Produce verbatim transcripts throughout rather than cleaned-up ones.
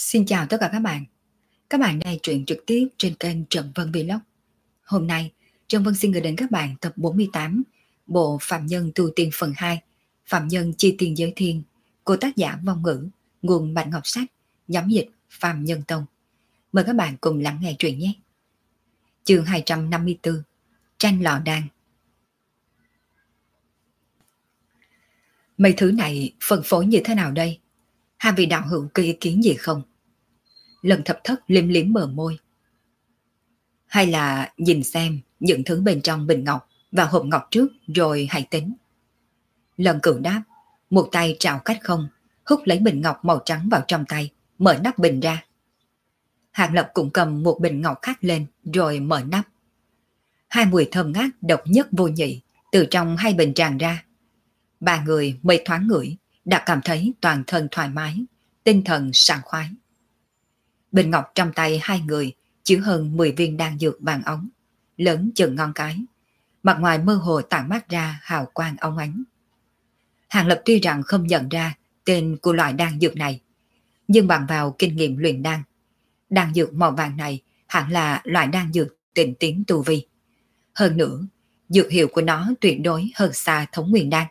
Xin chào tất cả các bạn. Các bạn đang truyện trực tiếp trên kênh Trần Vân Vlog. Hôm nay, Trần Vân xin gửi đến các bạn tập bốn mươi tám bộ Phạm Nhân Tu Tiên phần hai, Phạm Nhân Chi Tiên Giới Thiên của tác giả Vong Ngữ, nguồn Bạch Ngọc Sách, nhóm dịch Phạm Nhân Tông. Mời các bạn cùng lắng nghe truyện nhé. Chương hai trăm năm mươi tư, Tranh lò đan. Mấy thứ này phân phối như thế nào đây? Hai vị đạo hữu có ý kiến gì không? Lần Thập Thất liếm liếm bờ môi. Hay là nhìn xem những thứ bên trong bình ngọc và hộp ngọc trước rồi hãy tính. Lần Cửu đáp, một tay trào cách không, hút lấy bình ngọc màu trắng vào trong tay, mở nắp bình ra. Hạng Lập cũng cầm một bình ngọc khác lên rồi mở nắp. Hai mùi thơm ngát độc nhất vô nhị từ trong hai bình tràn ra. Ba người mới thoáng ngửi đã cảm thấy toàn thân thoải mái, tinh thần sảng khoái. Bình ngọc trong tay hai người chứa hơn mười viên đan dược vàng ống, lớn chừng ngón cái, mặt ngoài mơ hồ tản mát ra hào quang óng ánh. Hàng Lập tuy rằng không nhận ra tên của loại đan dược này, nhưng bằng vào kinh nghiệm luyện đan, đan dược màu vàng này hẳn là loại đan dược tịnh tiến tu vi. Hơn nữa, dược hiệu của nó tuyệt đối hơn xa thống nguyên đan.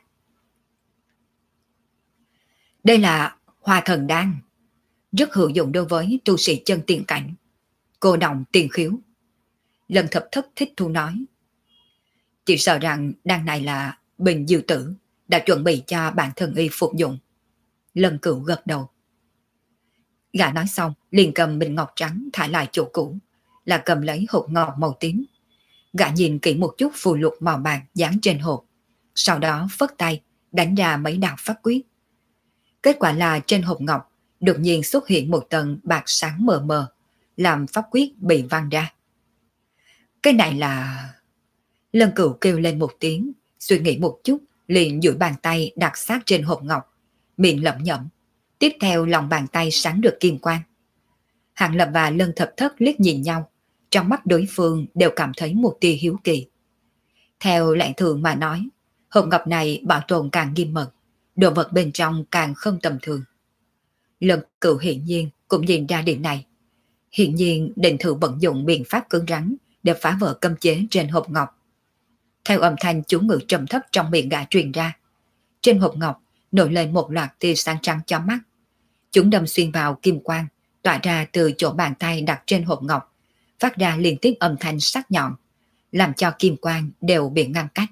Đây là Hoa Thần Đan, rất hữu dụng đối với tu sĩ chân tiền cảnh, cô động tiền khiếu. Lần Thập Thất thích thú nói. Chỉ sợ rằng đan này là Bình Dư Tử đã chuẩn bị cho bản thân y phục dụng. Lần Cửu gật đầu. Gã nói xong liền cầm bình ngọc trắng thả lại chỗ cũ, là cầm lấy hộp ngọc màu tím. Gã nhìn kỹ một chút phù lục màu bạc dán trên hộp, sau đó phất tay đánh ra mấy đạo pháp quyết. Kết quả là trên hộp ngọc đột nhiên xuất hiện một tầng bạc sáng mờ mờ, làm pháp quyết bị văng ra. Cái này là... Lân Cửu kêu lên một tiếng, suy nghĩ một chút, liền duỗi bàn tay đặt sát trên hộp ngọc, miệng lẩm nhẩm. Tiếp theo lòng bàn tay sáng rực kim quang. Hạng Lập và Lân Thập Thất liếc nhìn nhau, trong mắt đối phương đều cảm thấy một tia hiếu kỳ. Theo lẽ thường mà nói, hộp ngọc này bảo tồn càng nghiêm mật, đồ vật bên trong càng không tầm thường. Lân Cửu hiển nhiên cũng nhìn ra điểm này. Hiển nhiên định thử vận dụng biện pháp cứng rắn để phá vỡ cấm chế trên hộp ngọc. Theo âm thanh chú ngữ trầm thấp trong miệng gã truyền ra, trên hộp ngọc nổi lên một loạt tia sáng trắng chói mắt. Chúng đâm xuyên vào kim quang, tỏa ra từ chỗ bàn tay đặt trên hộp ngọc, phát ra liên tiếp âm thanh sắc nhọn, làm cho kim quang đều bị ngăn cách.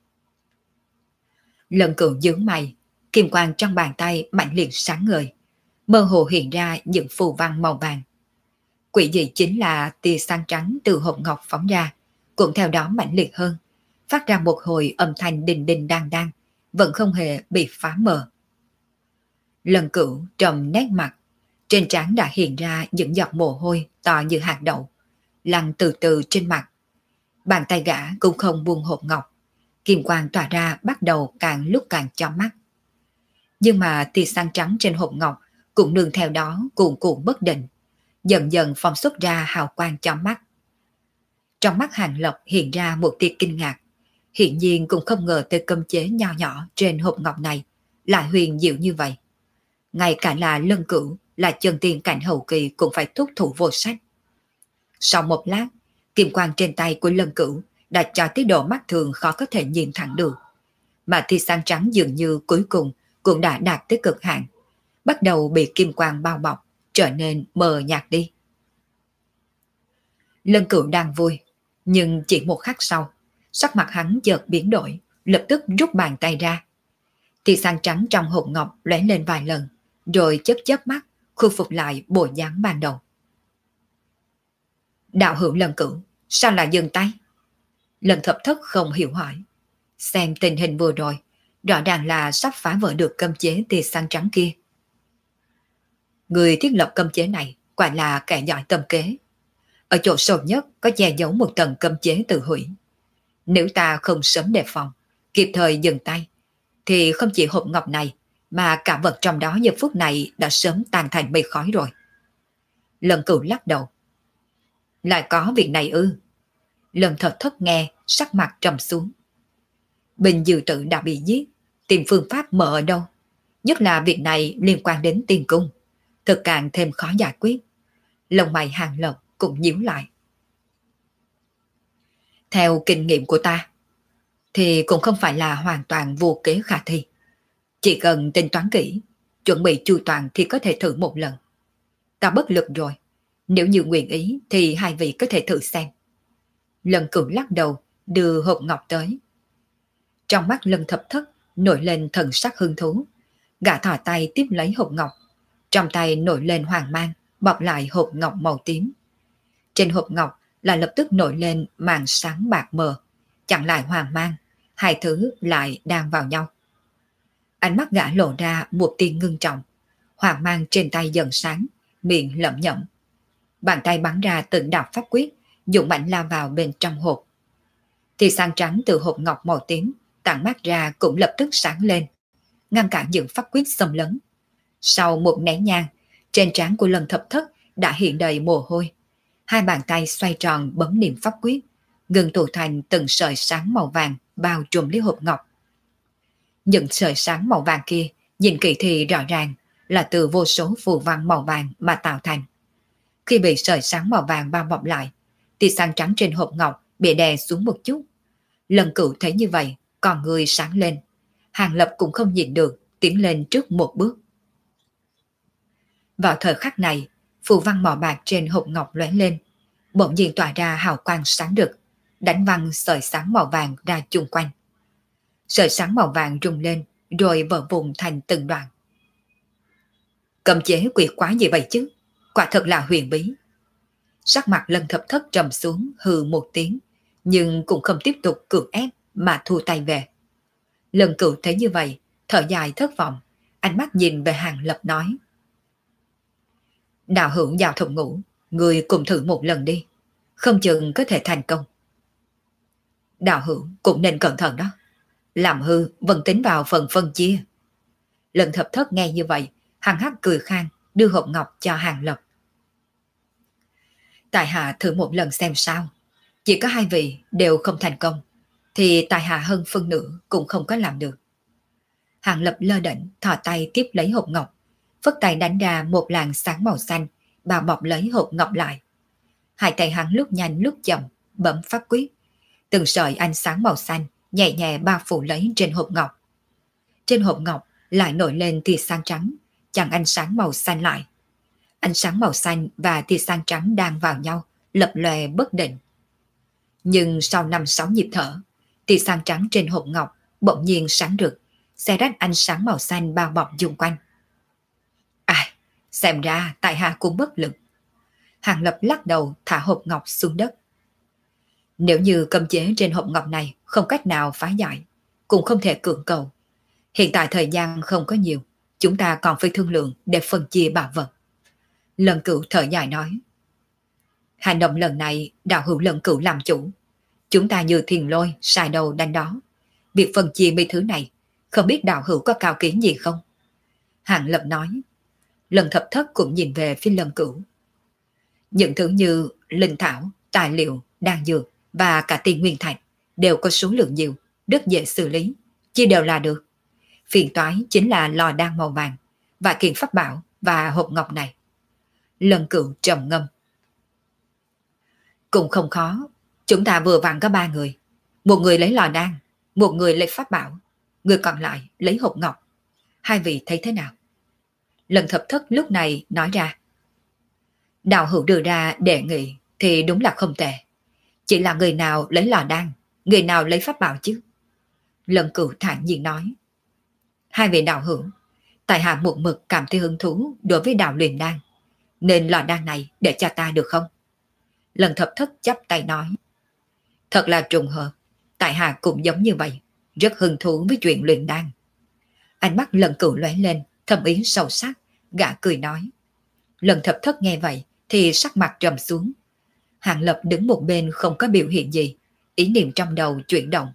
Lân Cửu nhướng mày, kim quang trong bàn tay mạnh liệt sáng ngời, mơ hồ hiện ra những phù văn màu vàng. Quỷ dị chính là tia sáng trắng từ hộp ngọc phóng ra, cũng theo đó mạnh liệt hơn, phát ra một hồi âm thanh đình đình đang đang, vẫn không hề bị phá mờ. Lân Cửu trầm nét mặt, trên trán đã hiện ra những giọt mồ hôi to như hạt đậu, lăn từ từ trên mặt. Bàn tay gã cũng không buông hộp ngọc, kim quang tỏa ra bắt đầu càng lúc càng chói mắt. Nhưng mà tia sáng trắng trên hộp ngọc cũng nương theo đó cuồn cuộn bất định, dần dần phóng xuất ra hào quang chói mắt. Trong mắt Hàng Lập hiện ra một tia kinh ngạc, hiển nhiên cũng không ngờ tới cấm chế nho nhỏ trên hộp ngọc này lại huyền diệu như vậy. Ngay cả là Lân Cửu, là chân tiên cảnh hậu kỳ cũng phải thúc thủ vô sách. Sau một lát, kim quang trên tay của Lân Cửu đã cho tới độ mắt thường khó có thể nhìn thẳng được, mà tia sáng trắng dường như cuối cùng cũng đã đạt tới cực hạn, bắt đầu bị kim quang bao bọc, trở nên mờ nhạt đi. Lân Cửu đang vui, nhưng chỉ một khắc sau, sắc mặt hắn chợt biến đổi, lập tức rút bàn tay ra. Tia sáng trắng trong hộp ngọc lóe lên vài lần, rồi chớp chớp mắt, khôi phục lại bộ dáng ban đầu. Đạo hữu Lân Cửu, sao lại dừng tay? Lần Thập Thất không hiểu hỏi. Xem tình hình vừa rồi, rõ ràng là sắp phá vỡ được cấm chế tia sáng trắng kia. Người thiết lập cấm chế này quả là kẻ giỏi tâm kế. Ở chỗ sâu nhất có che giấu một tầng cấm chế tự hủy. Nếu ta không sớm đề phòng, kịp thời dừng tay, thì không chỉ hộp ngọc này, mà cả vật trong đó giờ phút này đã sớm tan thành mây khói rồi. Lần Cửu lắc đầu. Lại có việc này ư? Lần Thập Thất nghe, sắc mặt trầm xuống. Bình Dư Tử đã bị giết, tìm phương pháp mở ở đâu? Nhất là việc này liên quan đến tiên cung. thực càng thêm khó giải quyết. Lông mày Hàng Lập cũng nhíu lại. Theo kinh nghiệm của ta, thì cũng không phải là hoàn toàn vô kế khả thi. Chỉ cần tính toán kỹ, chuẩn bị chu toàn thì có thể thử một lần. Ta bất lực rồi, nếu như nguyện ý thì hai vị có thể thử xem. Lần Cửu lắc đầu, đưa hộp ngọc tới. Trong mắt Lân Thập Thất nổi lên thần sắc hứng thú. Gã thò tay tiếp lấy hộp ngọc, trong tay nổi lên hoàng mang, bọc lại hộp ngọc màu tím. Trên hộp ngọc là lập tức nổi lên màn sáng bạc mờ, chặn lại hoàng mang, hai thứ lại đang vào nhau. Ánh mắt gã lộ ra một tia ngưng trọng, hoàng mang trên tay dần sáng, miệng lẩm nhẩm. Bàn tay bắn ra từng đạo pháp quyết, dũng mãnh lao vào bên trong hộp. Thì sáng trắng từ hộp ngọc màu tím tản mát ra cũng lập tức sáng lên, ngăn cản những pháp quyết xâm lấn. Sau một nén nhang, trên trán của Lân Thập Thất đã hiện đầy mồ hôi. Hai bàn tay xoay tròn bấm niệm pháp quyết, ngừng tụ thành từng sợi sáng màu vàng bao trùm lấy hộp ngọc. Những sợi sáng màu vàng kia, nhìn kỹ thì rõ ràng là từ vô số phù văn màu vàng mà tạo thành. Khi bị sợi sáng màu vàng bao bọc lại, thì sáng trắng trên hộp ngọc bị đè xuống một chút. Lần Cửu thấy như vậy, còn người sáng lên. Hàng Lập cũng không nhịn được, tiến lên trước một bước. Vào thời khắc này, phù văn màu bạc trên hộp ngọc lóe lên, bỗng nhiên tỏa ra hào quang sáng rực, đánh văng sợi sáng màu vàng ra chung quanh. Sợi sáng màu vàng rung lên, rồi vỡ vụn thành từng đoạn. Cấm chế quỷ quái gì vậy chứ? Quả thật là huyền bí. Sắc mặt Lân Thập Thất trầm xuống hừ một tiếng, nhưng cũng không tiếp tục cưỡng ép mà thu tay về. Lần Cửu thấy như vậy, thở dài thất vọng, ánh mắt nhìn về Hàng Lập nói. Đạo hữu vào thập ngũ, người cùng thử một lần đi, không chừng có thể thành công. Đạo hữu cũng nên cẩn thận đó, làm hư vẫn tính vào phần phân chia. Lần Thập Thất nghe như vậy, hằng hắc cười khan, đưa hộp ngọc cho Hàng Lập. Tại hạ thử một lần xem sao, chỉ có hai vị đều không thành công, thì tại hạ hơn phân nửa cũng không có làm được. Hàng Lập lơ đễnh thò tay tiếp lấy hộp ngọc, phất tay đánh ra một làn sáng màu xanh, bao bọc lấy hộp ngọc lại. Hai tay hắn lúc nhanh lúc chậm, bấm pháp quyết. Từng sợi ánh sáng màu xanh nhẹ nhẹ bao phủ lấy trên hộp ngọc. Trên hộp ngọc lại nổi lên tia sáng trắng, chặn ánh sáng màu xanh lại. Ánh sáng màu xanh và tia sáng trắng đang vào nhau, lập lòe bất định. Nhưng sau năm sáu nhịp thở, tia sáng trắng trên hộp ngọc bỗng nhiên sáng rực, xé rách ánh sáng màu xanh bao bọc xung quanh. À, xem ra tại hạ cũng bất lực. Hàng Lập lắc đầu thả hộp ngọc xuống đất. Nếu như cấm chế trên hộp ngọc này không cách nào phá giải, cũng không thể cưỡng cầu. Hiện tại thời gian không có nhiều, chúng ta còn phải thương lượng để phân chia bảo vật. Lần Cửu thở dài nói. Hành động lần này đạo hữu Lần Cửu làm chủ. Chúng ta như thiền lôi, xài đầu đánh đó. Việc phân chia mấy thứ này, không biết đạo hữu có cao kiến gì không? Hàng Lập nói. Lần Thập Thất cũng nhìn về phía Lần Cửu. Những thứ như linh thảo, tài liệu, đan dược và cả tiền nguyên thạch đều có số lượng nhiều, rất dễ xử lý, chia đều là được. Phiền toái chính là lò đan màu vàng và kiện pháp bảo và hộp ngọc này. Lần Cửu trầm ngâm. Cũng không khó, chúng ta vừa vặn có ba người. Một người lấy lò đan, một người lấy pháp bảo, người còn lại lấy hộp ngọc. Hai vị thấy thế nào? Lần Thập Thất lúc này nói ra. Đạo hữu đưa ra đề nghị thì đúng là không tệ. Chỉ là người nào lấy lò đan, người nào lấy pháp bảo chứ? Lần Cửu thản nhiên nói. Hai vị đạo hữu, tại hạ một mực cảm thấy hứng thú đối với đạo luyện đan, nên lò đan này để cho ta được không? Lần Thập Thất chắp tay nói. Thật là trùng hợp, tại hạ cũng giống như vậy, rất hứng thú với chuyện luyện đan. Ánh mắt Lần Cửu lóe lên, thâm ý sâu sắc, gã cười nói. Lần Thập Thất nghe vậy thì sắc mặt trầm xuống. Hàng Lập đứng một bên không có biểu hiện gì, ý niệm trong đầu chuyển động.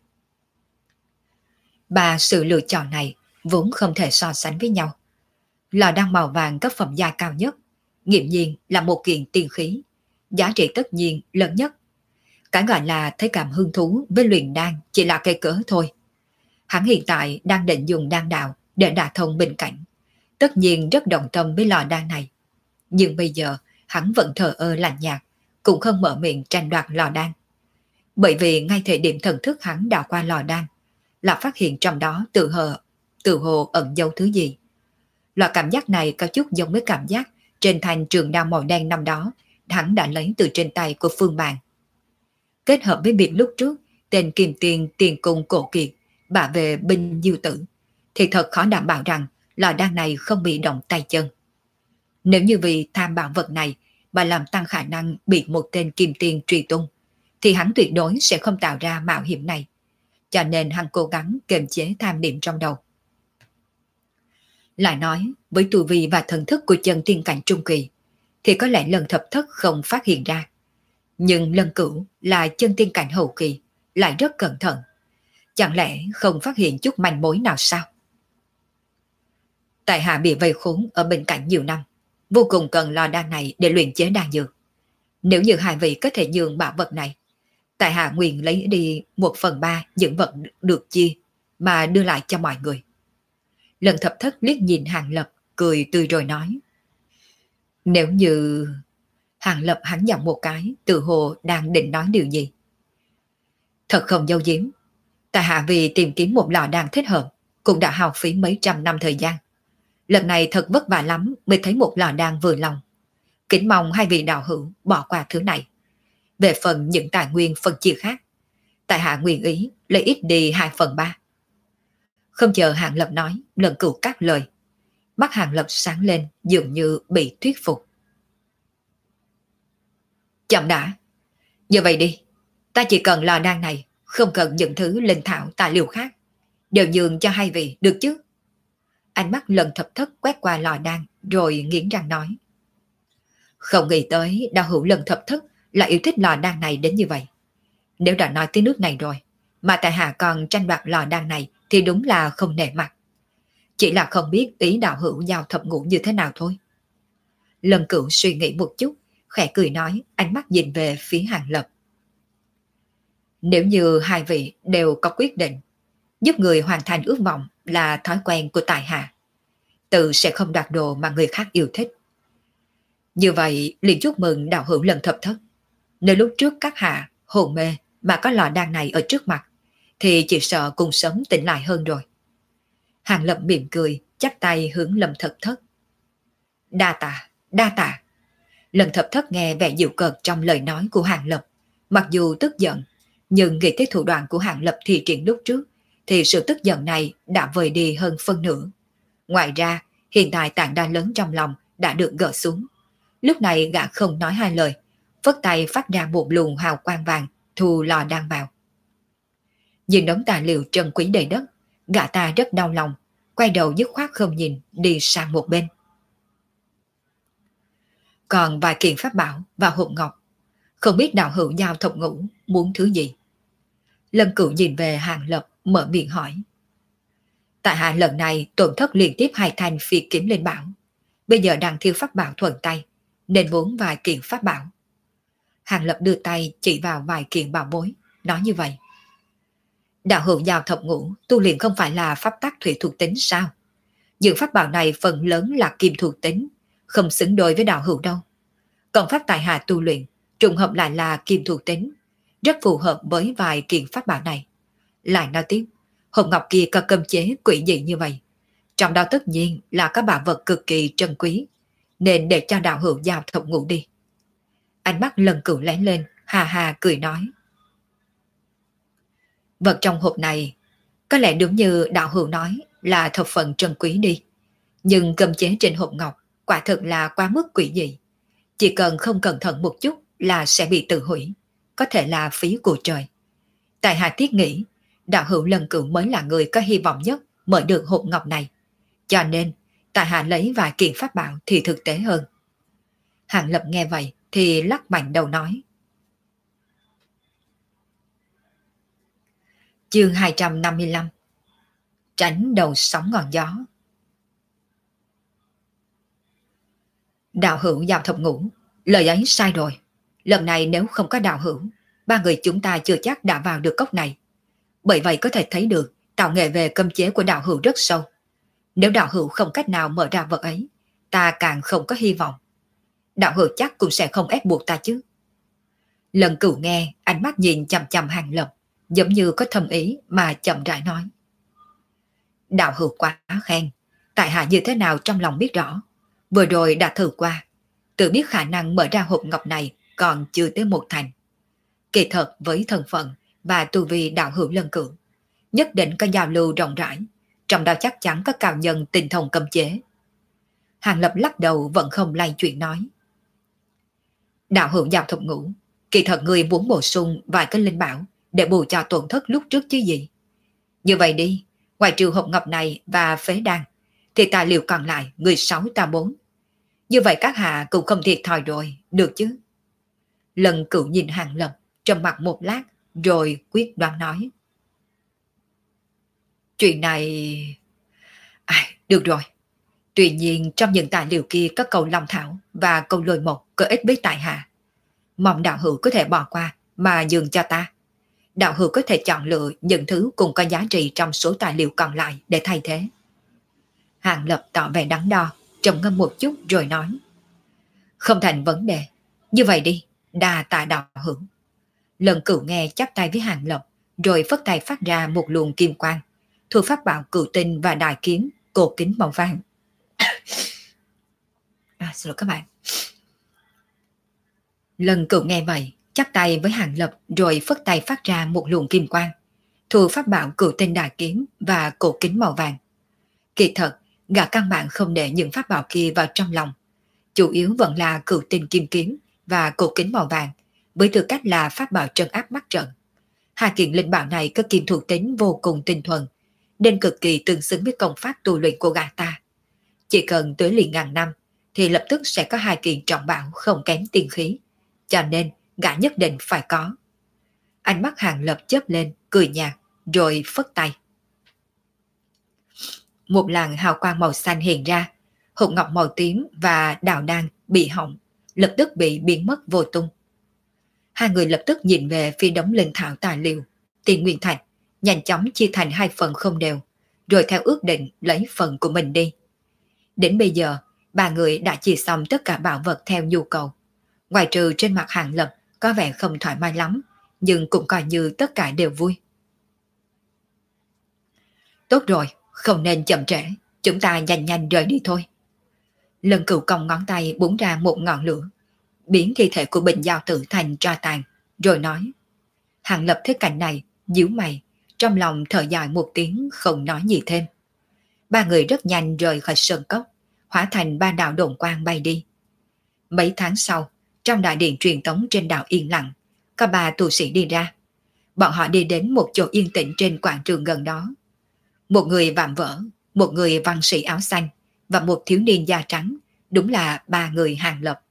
Ba sự lựa chọn này vốn không thể so sánh với nhau. Lò đan màu vàng cấp phẩm giai cao nhất, nghiễm nhiên là một kiện tiên khí, giá trị tất nhiên lớn nhất. Cái gọi là thấy cảm hứng thú với luyện đan chỉ là cây cớ thôi. Hắn hiện tại đang định dùng đan đạo để đả thông bình cảnh, tất nhiên rất đồng tâm với lò đan này. Nhưng bây giờ hắn vẫn thờ ơ lạnh nhạt, cũng không mở miệng tranh đoạt lò đan. Bởi vì ngay thời điểm thần thức hắn đảo qua lò đan, là phát hiện trong đó tự hồ, tự hồ ẩn dấu thứ gì. Loại cảm giác này có chút giống với cảm giác trên thanh trường đao màu đen năm đó hắn đã lấy từ trên tay của Phương Bàn. Kết hợp với việc lúc trước tên Kim Tiền tiền cung cổ kiệt bả về binh diêu tử, thì thật khó đảm bảo rằng lò đan này không bị động tay chân. Nếu như vì tham bảo vật này mà làm tăng khả năng bị một tên Kim Tiền truy tung, thì hắn tuyệt đối sẽ không tạo ra mạo hiểm này. Cho nên hắn cố gắng kiềm chế tham niệm trong đầu. Lại nói, với tu vi và thần thức của chân tiên cảnh trung kỳ, thì có lẽ lần thập thất không phát hiện ra. Nhưng lần cửu là chân tiên cảnh hậu kỳ, lại rất cẩn thận. Chẳng lẽ không phát hiện chút manh mối nào sao? Tại hạ bị vây khốn ở bên cạnh nhiều năm, vô cùng cần lò đan này để luyện chế đan dược. Nếu như hai vị có thể nhường bảo vật này, tại hạ nguyện lấy đi một phần ba những vật được chia mà đưa lại cho mọi người. Lần thập thất liếc nhìn Hàng Lập, cười tươi rồi nói. Nếu như... Hàng Lập hắn giọng một cái, tự hồ đang định nói điều gì. Thật không giấu giếm, tại hạ vì tìm kiếm một lò đan thích hợp, cũng đã hao phí mấy trăm năm thời gian. Lần này thật vất vả lắm mới thấy một lò đan vừa lòng. Kính mong hai vị đạo hữu bỏ qua thứ này. Về phần những tài nguyên phân chia khác, tại hạ nguyện ý lấy ít đi hai phần ba. Không chờ Hàng Lập nói, lần cửu cắt lời. Mắt Hàng Lập sáng lên, dường như bị thuyết phục. Chậm đã. Như vậy đi, ta chỉ cần lò đan này, không cần những thứ linh thảo tài liệu khác. Đều nhường cho hai vị, được chứ? Ánh mắt lần thập thất quét qua lò đan, rồi nghiến răng nói. Không nghĩ tới đạo hữu lần thập thất là yêu thích lò đan này đến như vậy. Nếu đã nói tới nước này rồi, mà tại hạ còn tranh đoạt lò đan này thì đúng là không nể mặt. Chỉ là không biết ý đạo hữu giao thập ngũ như thế nào thôi. Lần cửu suy nghĩ một chút, khẽ cười nói, ánh mắt nhìn về phía Hàng Lập. Nếu như hai vị đều có quyết định, giúp người hoàn thành ước vọng là thói quen của tại hạ, tự sẽ không đoạt đồ mà người khác yêu thích. Như vậy liền chúc mừng đạo hữu lần thập thất. Nếu lúc trước các hạ hồn mê mà có lò đan này ở trước mặt, thì chỉ sợ cùng sớm tỉnh lại hơn rồi. Hàng Lập mỉm cười, chắp tay hướng Lâm Thập Thất. Đa tạ, đa tạ. Lâm Thập Thất nghe vẻ dịu cợt trong lời nói của Hàng Lập, mặc dù tức giận, nhưng nghĩ tới thủ đoạn của Hàng Lập thi triển lúc trước, thì sự tức giận này đã vơi đi hơn phân nửa. Ngoài ra, hiện tại tảng đá lớn trong lòng đã được gỡ xuống. Lúc này gã không nói hai lời, phất tay phát ra một luồng hào quang vàng, thu lò đan vào. Nhìn đống tài liệu trân quý đầy đất, gã ta rất đau lòng, quay đầu dứt khoát không nhìn, đi sang một bên. Còn vài kiện pháp bảo và hộp ngọc, không biết đạo hữu giao thập ngũ muốn thứ gì. Lâm Cửu nhìn về Hàng Lập, mở miệng hỏi. Tại hạ lần này tổn thất liên tiếp hai thanh phi kiếm lên bảo, bây giờ đang thiếu pháp bảo thuận tay, nên muốn vài kiện pháp bảo. Hàng Lập đưa tay chỉ vào vài kiện bảo bối, nói như vậy. Đạo hữu giao thập ngũ tu luyện không phải là pháp tắc thủy thuộc tính sao? Những pháp bảo này phần lớn là kim thuộc tính, không xứng đôi với đạo hữu đâu. Còn pháp tại hạ tu luyện trùng hợp lại là kim thuộc tính, rất phù hợp với vài kiện pháp bảo này. Lại nói tiếp, hộp ngọc kia có cấm chế quỷ dị như vậy, trong đó tất nhiên là các bảo vật cực kỳ trân quý, nên để cho đạo hữu giao thập ngũ đi. Ánh mắt Lần Cửu lén lên, hà hà cười nói. Vật trong hộp này có lẽ đúng như đạo hữu nói là thập phần trân quý đi, nhưng cấm chế trên hộp ngọc quả thực là quá mức quỷ dị. Chỉ cần không cẩn thận một chút là sẽ bị tự hủy, có thể là phí của trời. Tại hạ thiết nghĩ đạo hữu Lần Cửu mới là người có hy vọng nhất mở được hộp ngọc này, cho nên tại hạ lấy vài kiện pháp bảo thì thực tế hơn. Hàng Lập nghe vậy thì lắc mạnh đầu nói. Chương hai trăm năm mươi lăm. Tránh đầu sóng ngọn gió. Đạo hữu giao thập ngũ, lời ấy sai rồi. Lần này nếu không có đạo hữu, ba người chúng ta chưa chắc đã vào được cốc này. Bởi vậy có thể thấy được tạo nghệ về cấm chế của đạo hữu rất sâu. Nếu đạo hữu không cách nào mở ra vật ấy, ta càng không có hy vọng. Đạo hữu chắc cũng sẽ không ép buộc ta chứ. Lần Cửu nghe, ánh mắt nhìn chằm chằm Hàng Lập, giống như có thâm ý mà chậm rãi nói. Đạo hữu quá khen, tại hạ như thế nào trong lòng biết rõ. Vừa rồi đã thử qua, tự biết khả năng mở ra hộp ngọc này còn chưa tới một thành. Kỳ thật với thân phận và tu vi đạo hữu Lần Cửu, nhất định có giao lưu rộng rãi, trong đó chắc chắn có cao nhân tinh thông cấm chế. Hàng Lập lắc đầu vẫn không lay chuyện nói. Đạo hữu Giao Thập Ngũ, kỳ thật người muốn bổ sung vài cái linh bảo để bù cho tổn thất lúc trước chứ gì. Như vậy đi, ngoài trừ hộp ngọc này và phế đan, thì tài liệu còn lại người sáu ta bốn. Như vậy các hạ cũng không thiệt thòi rồi, được chứ? Lần Cửu nhìn Hàng Lập trầm mặt một lát rồi quyết đoán nói. Chuyện này... À, được rồi. Tuy nhiên trong những tài liệu kia có câu Long Thảo và câu Lôi Mộc có ích với tại hạ. Mong đạo hữu có thể bỏ qua mà nhường cho ta. Đạo hữu có thể chọn lựa những thứ cùng có giá trị trong số tài liệu còn lại để thay thế. Hàng Lập tỏ vẻ đắn đo, trầm ngâm một chút rồi nói. Không thành vấn đề. Như vậy đi, đa tạ đạo hữu. Lần Cửu nghe chắp tay với Hàng Lập, rồi phất tay phát ra một luồng kim quang, thu pháp bảo cửu tinh và đại kiếm, cổ kính màu vàng. À, xin lỗi các bạn. Lần Cửu nghe vậy, chắp tay với Hàng Lập rồi phất tay phát ra một luồng kim quang, thu pháp bảo cửu tinh đại kiếm và cổ kính màu vàng. Kỳ thật, gã căn bản không để những pháp bảo kia vào trong lòng, chủ yếu vẫn là cửu tinh kim kiếm và cổ kính màu vàng, với tư cách là pháp bảo trấn áp mắt trận. Hai kiện linh bảo này có kim thuộc tính vô cùng tinh thuần, nên cực kỳ tương xứng với công pháp tu luyện của gã ta. Chỉ cần tới liền ngàn năm, thì lập tức sẽ có hai kiện trọng bảo không kém tiên khí, cho nên gã nhất định phải có. Ánh mắt Hàng Lập chớp lên, cười nhạt, rồi phất tay. Một làn hào quang màu xanh hiện ra, hộp ngọc màu tím và đào đan bị hỏng, lập tức bị biến mất vô tung. Hai người lập tức nhìn về phía đống linh thảo tài liệu, tiền nguyên thạch, nhanh chóng chia thành hai phần không đều, rồi theo ước định lấy phần của mình đi. Đến bây giờ, ba người đã chia xong tất cả bảo vật theo nhu cầu. Ngoài trừ trên mặt Hàng Lập có vẻ không thoải mái lắm, nhưng cũng coi như tất cả đều vui. Tốt rồi, không nên chậm trễ, chúng ta nhanh nhanh rời đi thôi. Lần Cửu cong ngón tay búng ra một ngọn lửa, biến thi thể của Bình Giao Tử thành tro tàn, rồi nói. Hàng Lập thấy cảnh này, nhíu mày, trong lòng thở dài một tiếng không nói gì thêm. Ba người rất nhanh rời khỏi sơn cốc, hóa thành ba đạo độn quang bay đi. Mấy tháng sau, trong đại điện truyền tống trên đảo yên lặng, có ba tu sĩ đi ra. Bọn họ đi đến một chỗ yên tĩnh trên quảng trường gần đó. Một người vạm vỡ, một người văn sĩ áo xanh và một thiếu niên da trắng, đúng là ba người Hàng Lập.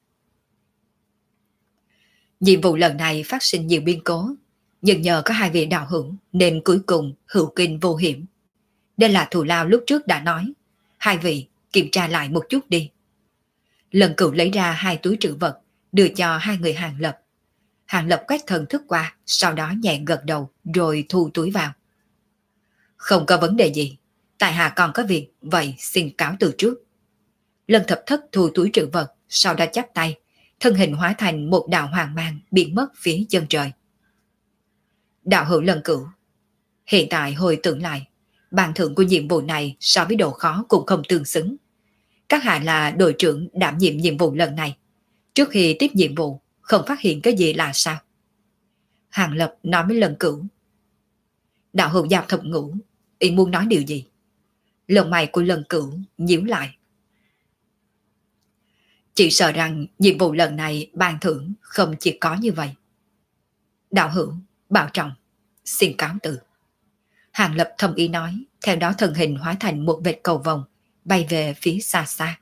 Nhiệm vụ lần này phát sinh nhiều biến cố, nhưng nhờ có hai vị đạo hữu nên cuối cùng hữu kinh vô hiểm. Đây là thù lao lúc trước đã nói. Hai vị kiểm tra lại một chút đi. Lần Cửu lấy ra hai túi trữ vật, đưa cho hai người Hàng Lập. Hàng Lập quét thần thức qua, sau đó nhẹ gật đầu rồi thu túi vào. Không có vấn đề gì, tại hạ còn có việc, vậy xin cáo từ trước. Lần Thập Thất thu túi trữ vật, sau đó chắp tay, thân hình hóa thành một đạo hoàng mang biến mất phía chân trời. Đạo hữu Lần Cửu, hiện tại hồi tưởng lại, ban thưởng của nhiệm vụ này so với độ khó cũng không tương xứng. Các hạ là đội trưởng đảm nhiệm nhiệm vụ lần này. Trước khi tiếp nhiệm vụ, không phát hiện cái gì là sao? Hàng Lập nói với Lần Cửu. Đạo hữu Giao Thập Ngũ, ý muốn nói điều gì? Lông mày của Lần Cửu nhíu lại. Chỉ sợ rằng nhiệm vụ lần này ban thưởng không chỉ có như vậy. Đạo hữu, bảo trọng, xin cáo từ. Hàng Lập thầm ý nói, theo đó thân hình hóa thành một vệt cầu vồng, bay về phía xa xa.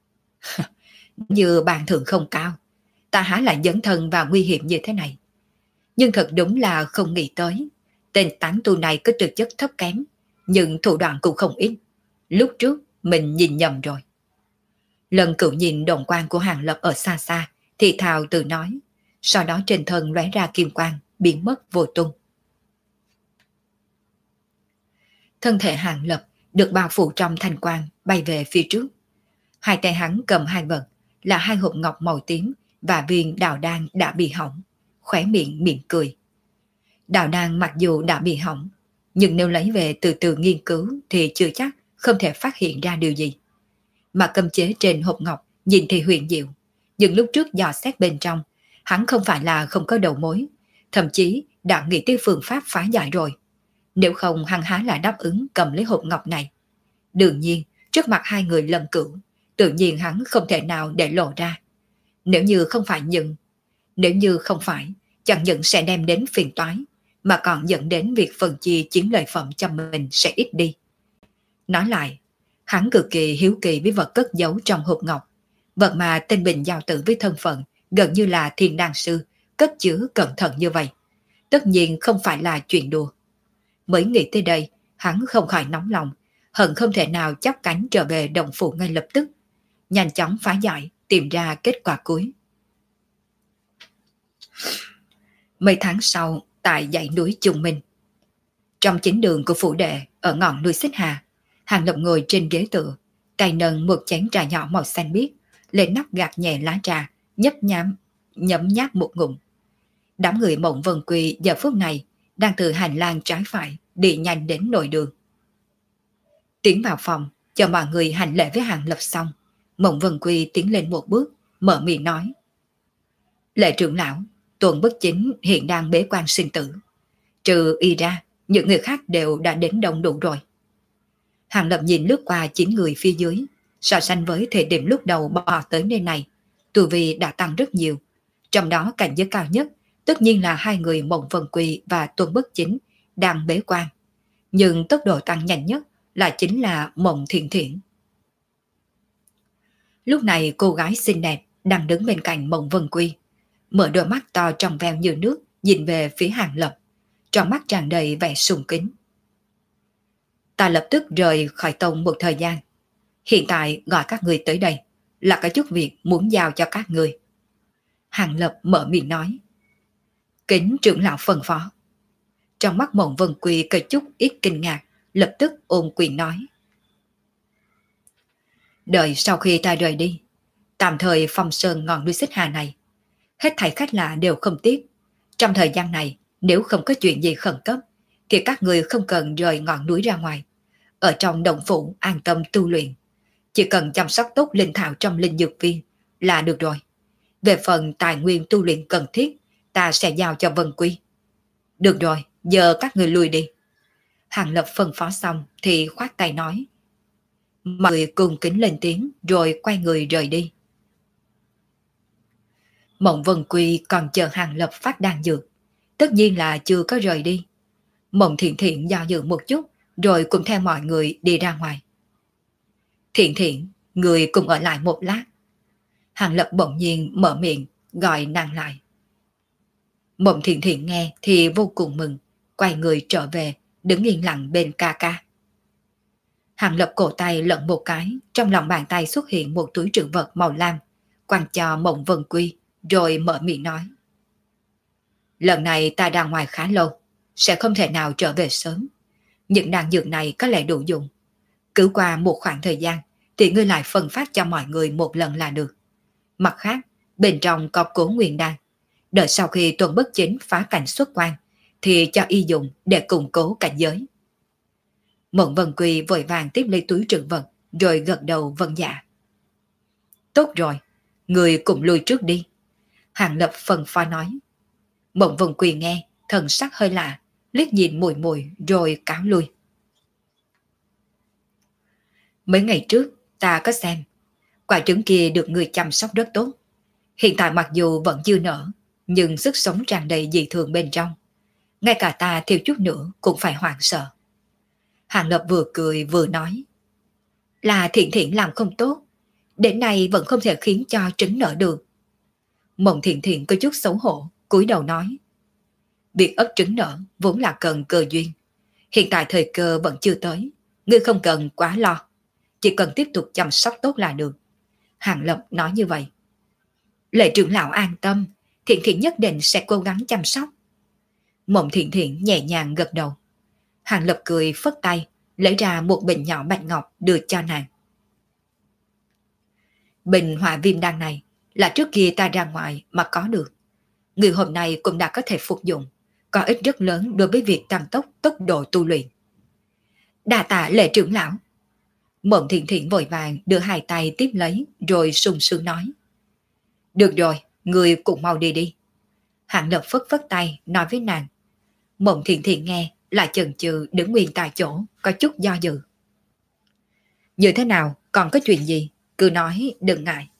Như ban thưởng không cao, ta há lại dấn thân vào nguy hiểm như thế này. Nhưng thật đúng là không nghĩ tới, tên tán tu này có thực chất thấp kém, nhưng thủ đoạn cũng không ít. Lúc trước mình nhìn nhầm rồi. Lần Cửu nhìn đồn quang của Hàng Lập ở xa xa, thì thào tự nói, sau đó trên thân lóe ra kim quang, biến mất vô tung. Thân thể Hàng Lập được bao phủ trong thanh quang bay về phía trước. Hai tay hắn cầm hai vật là hai hộp ngọc màu tím và viên đào đan đã bị hỏng, khóe miệng mỉm cười. Đào đan mặc dù đã bị hỏng, nhưng nếu lấy về từ từ nghiên cứu thì chưa chắc không thể phát hiện ra điều gì. Mà cấm chế trên hộp ngọc nhìn thì huyền diệu, nhưng lúc trước dò xét bên trong, hắn không phải là không có đầu mối, thậm chí đã nghĩ tới phương pháp phá giải rồi. Nếu không hắn há lại đáp ứng cầm lấy hộp ngọc này. Đương nhiên, trước mặt hai người lần cửu, tự nhiên hắn không thể nào để lộ ra. Nếu như không phải nhưng, nếu như không phải, chẳng những sẽ đem đến phiền toái, mà còn dẫn đến việc phần chia chiếm lợi phẩm cho mình sẽ ít đi. Nói lại, hắn cực kỳ hiếu kỳ với vật cất giấu trong hộp ngọc, vật mà tên Bình giao tử với thân phận gần như là thiên đan sư cất chứa cẩn thận như vậy. Tất nhiên không phải là chuyện đùa. Mới nghĩ tới đây, hắn không khỏi nóng lòng, hận không thể nào chắp cánh trở về động phủ ngay lập tức, nhanh chóng phá giải, tìm ra kết quả cuối. Mấy tháng sau, tại dãy núi Trung Minh, trong chính đường của phủ đệ ở ngọn núi Xích Hà, Hàng Lập ngồi trên ghế tựa, tay nâng một chén trà nhỏ màu xanh biếc, lên nắp gạt nhẹ lá trà, nhấp nhám, nhấm nháp một ngụm. Đám người Mộng Vân Quy giờ phút này đang từ hành lang trái phải đi nhanh đến nội đường. Tiến vào phòng, cho mọi người hành lễ với Hàng Lập xong, Mộng Vân Quy tiến lên một bước, mở miệng nói: Lệ trưởng lão, Tuần Bất Chính hiện đang bế quan sinh tử. Trừ y ra, những người khác đều đã đến đông đủ rồi. Hàng Lập nhìn lướt qua chín người phía dưới, so sánh với thời điểm lúc đầu bò tới nơi này, tu vi đã tăng rất nhiều. Trong đó cảnh giới cao nhất tất nhiên là hai người Mộng Vân Quy và Tuần Bất Chính đang bế quan. Nhưng tốc độ tăng nhanh nhất là chính là Mộng Thiện Thiện. Lúc này cô gái xinh đẹp đang đứng bên cạnh Mộng Vân Quy, mở đôi mắt to trong veo như nước nhìn về phía Hàng Lập, trong mắt tràn đầy vẻ sùng kính. Ta lập tức rời khỏi tông một thời gian. Hiện tại gọi các người tới đây là có chút việc muốn giao cho các người. Hàng Lập mở miệng nói: Kính trưởng lão phân phó. Trong mắt Mộng Vân Quy có chút ít kinh ngạc, lập tức ôm quyền nói: Đợi sau khi ta rời đi, tạm thời phong sơn ngọn núi Xích Hà này, hết thảy khách lạ đều không tiếp. Trong thời gian này, nếu không có chuyện gì khẩn cấp, thì các người không cần rời ngọn núi ra ngoài. Ở trong động phủ an tâm tu luyện, chỉ cần chăm sóc tốt linh thảo trong linh dược viên là được rồi. Về phần tài nguyên tu luyện cần thiết, ta sẽ giao cho Vân Quy. Được rồi, giờ các người lui đi. Hàng Lập phân phó xong thì khoát tay nói. Mọi người cùng kính lên tiếng rồi quay người rời đi. Mộng Vân Quy còn chờ Hàng Lập phát đan dược, tất nhiên là chưa có rời đi. Mộng Thiện Thiện do dự một chút rồi cùng theo mọi người đi ra ngoài. Thiện Thiện, người cùng ở lại một lát. Hàng Lập bỗng nhiên mở miệng gọi nàng lại. Mộng Thiện Thiện nghe thì vô cùng mừng, quay người trở về, đứng yên lặng bên ca ca. Hàng Lập cổ tay lận một cái, trong lòng bàn tay xuất hiện một túi trữ vật màu lam, quăng cho Mộng Vân Quy, rồi mở miệng nói. Lần này ta ra ngoài khá lâu, sẽ không thể nào trở về sớm. Những đan dược này có lẽ đủ dùng. Cứ qua một khoảng thời gian, thì ngươi lại phân phát cho mọi người một lần là được. Mặt khác, bên trong có Cố Nguyên đan. Đợi sau khi Tuần Bất Chính phá cảnh xuất quan, thì cho y dùng để củng cố cảnh giới. Mộng Vân Quy vội vàng tiếp lấy túi trữ vật, rồi gật đầu vâng dạ. Tốt rồi, người cùng lui trước đi. Hàng Lập phân phó nói. Mộng Vân Quy nghe, thần sắc hơi lạ, liếc nhìn mùi mùi rồi cáo lui. Mấy ngày trước, ta có xem, quả trứng kia được người chăm sóc rất tốt. Hiện tại mặc dù vẫn chưa nở, nhưng sức sống tràn đầy dị thường bên trong. Ngay cả ta thiếu chút nữa cũng phải hoảng sợ. Hàng Lập vừa cười vừa nói. Là Thiện Thiện làm không tốt, đến nay vẫn không thể khiến cho trứng nở được. Mộng Thiện Thiện có chút xấu hổ, cúi đầu nói. Việc ấp trứng nở vốn là cần cơ duyên. Hiện tại thời cơ vẫn chưa tới, ngươi không cần quá lo. Chỉ cần tiếp tục chăm sóc tốt là được. Hàng Lập nói như vậy. Lệ trưởng lão an tâm, Thiện Thiện nhất định sẽ cố gắng chăm sóc. Mộng Thiện Thiện nhẹ nhàng gật đầu. Hàng Lập cười phất tay, lấy ra một bình nhỏ bạch ngọc đưa cho nàng. Bình hỏa viêm đan này là trước kia ta ra ngoài mà có được. Người hôm nay cũng đã có thể phục dụng, có ích rất lớn đối với việc tăng tốc tốc độ tu luyện. Đa tạ Lệ trưởng lão. Mộng Thiện Thiện vội vàng đưa hai tay tiếp lấy rồi sung sướng nói. Được rồi, người cũng mau đi đi. Hạng Lập phất phất tay nói với nàng. Mộng Thiện Thiện nghe lại chần chừ đứng nguyên tại chỗ, có chút do dự. Như thế nào, còn có chuyện gì, cứ nói đừng ngại.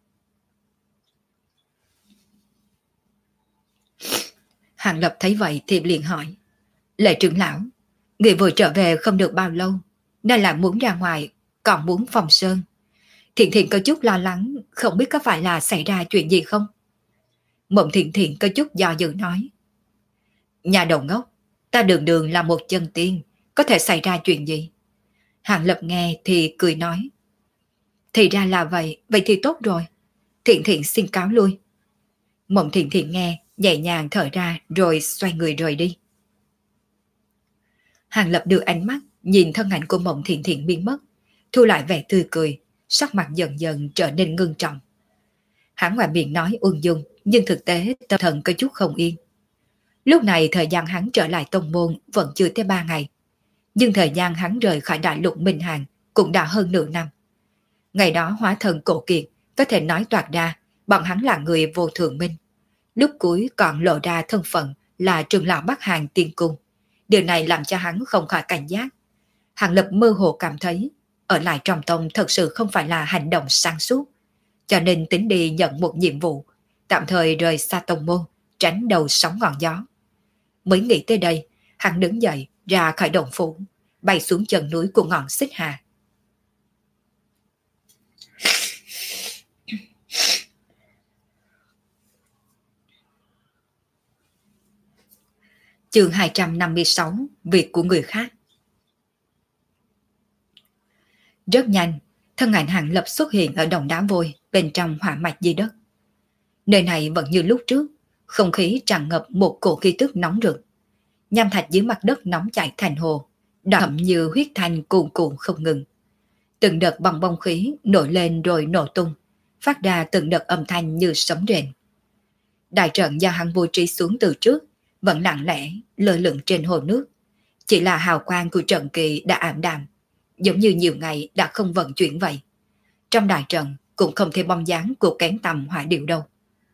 Hạng Lập thấy vậy thì liền hỏi. Lệ trưởng lão, người vừa trở về không được bao lâu, nên là muốn ra ngoài, còn muốn phòng sơn. Thiện Thiện có chút lo lắng, không biết có phải là xảy ra chuyện gì không? Mộng Thiện Thiện có chút do dự nói. Nhà đầu ngốc, ta đường đường là một chân tiên, có thể xảy ra chuyện gì? Hạng Lập nghe thì cười nói. Thì ra là vậy, vậy thì tốt rồi. Thiện Thiện xin cáo lui. Mộng Thiện Thiện nghe, nhẹ nhàng thở ra rồi xoay người rời đi. Hạng Lập đưa ánh mắt nhìn thân ảnh của Mộng Thiện Thiện biến mất, thu lại vẻ tươi cười, sắc mặt dần dần trở nên ngưng trọng. Hắn ngoài miệng nói ung dung, nhưng thực tế tâm thần có chút không yên. Lúc này thời gian hắn trở lại tông môn vẫn chưa tới ba ngày, nhưng thời gian hắn rời khỏi đại lục Minh Hàng cũng đã hơn nửa năm. Ngày đó hóa thần cổ kiệt có thể nói toạc ra bọn hắn là người vô thượng minh. Lúc cuối còn lộ ra thân phận là trường lão Bắc Hàng tiên cung. Điều này làm cho hắn không khỏi cảnh giác. Hạng Lập mơ hồ cảm thấy ở lại trong tông thật sự không phải là hành động sáng suốt, cho nên tính đi nhận một nhiệm vụ, tạm thời rời xa tông môn, tránh đầu sóng ngọn gió. Mới nghĩ tới đây, hắn đứng dậy ra khỏi động phủ, bay xuống chân núi của ngọn Xích Hà. Chương hai trăm năm mươi sáu, việc của người khác. Rất nhanh, thân ảnh Hạng Lập xuất hiện ở đồng đá vôi bên trong hỏa mạch dưới đất. Nơi này vẫn như lúc trước, không khí tràn ngập một cổ khí tức nóng rực. Nham thạch dưới mặt đất nóng chảy thành hồ, đậm như huyết thanh cuồn cuộn không ngừng. Từng đợt bong bong khí nổi lên rồi nổ tung, phát ra từng đợt âm thanh như sấm rền. Đại trận do hắn bố trí xuống từ trước vẫn lặng lẽ lơ lửng trên hồ nước, chỉ là hào quang của trận kỳ đã ảm đạm, giống như nhiều ngày đã không vận chuyển vậy. Trong đại trận cũng không thấy bóng dáng của kén tầm hỏa điệu đâu.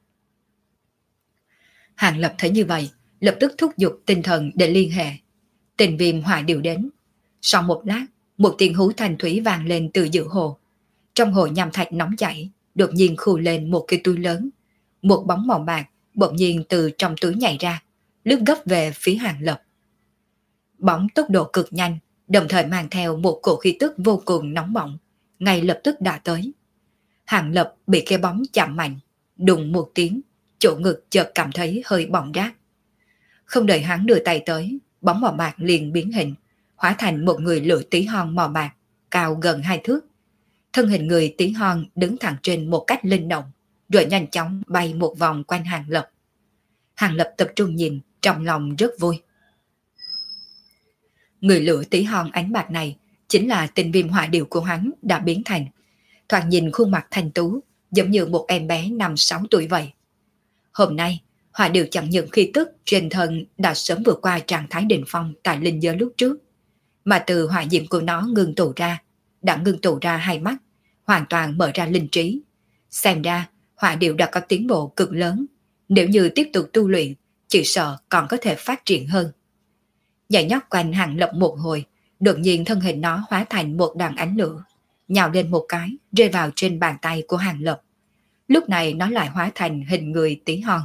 Hạng Lập thấy như vậy, lập tức thúc giục tinh thần để liên hệ. Tình viêm hỏa điệu đến. Sau một lát, một tiếng hú thanh thúy vang lên từ giữa hồ. Trong hồ nham thạch nóng chảy, đột nhiên khu lên một cái túi lớn. Một bóng màu bạc bỗng nhiên từ trong túi nhảy ra, lướt gấp về phía Hạng Lập. Bóng tốc độ cực nhanh, đồng thời mang theo một cổ khí tức vô cùng nóng bỏng, ngay lập tức đã tới. Hạng Lập bị cái bóng chạm mạnh, đùng một tiếng, chỗ ngực chợt cảm thấy hơi bỏng rát. Không đợi hắn đưa tay tới, bóng màu bạc liền biến hình, hóa thành một người lửa tí hon màu bạc, cao gần hai thước. Thân hình người tí hon đứng thẳng trên một cách linh động, rồi nhanh chóng bay một vòng quanh Hạng Lập. Hạng Lập tập trung nhìn, trong lòng rất vui. Người lửa tí hon ánh bạc này chính là tình viêm hỏa điệu của hắn đã biến thành. Thoạt nhìn khuôn mặt thanh tú, giống như một em bé năm sáu tuổi vậy. Hôm nay, hỏa điệu chẳng những khí tức trên thân đã sớm vượt qua trạng thái đỉnh phong tại linh giới lúc trước, mà từ hỏa diệm của nó ngưng tụ ra, đã ngưng tụ ra hai mắt, hoàn toàn mở ra linh trí. Xem ra, hỏa điệu đã có tiến bộ cực lớn, nếu như tiếp tục tu luyện, chỉ sợ còn có thể phát triển hơn. Nhảy nhót quanh Hạng Lập một hồi, đột nhiên thân hình nó hóa thành một đoàn ánh lửa, nhào lên một cái, rơi vào trên bàn tay của Hạng Lập. Lúc này nó lại hóa thành hình người tí hon.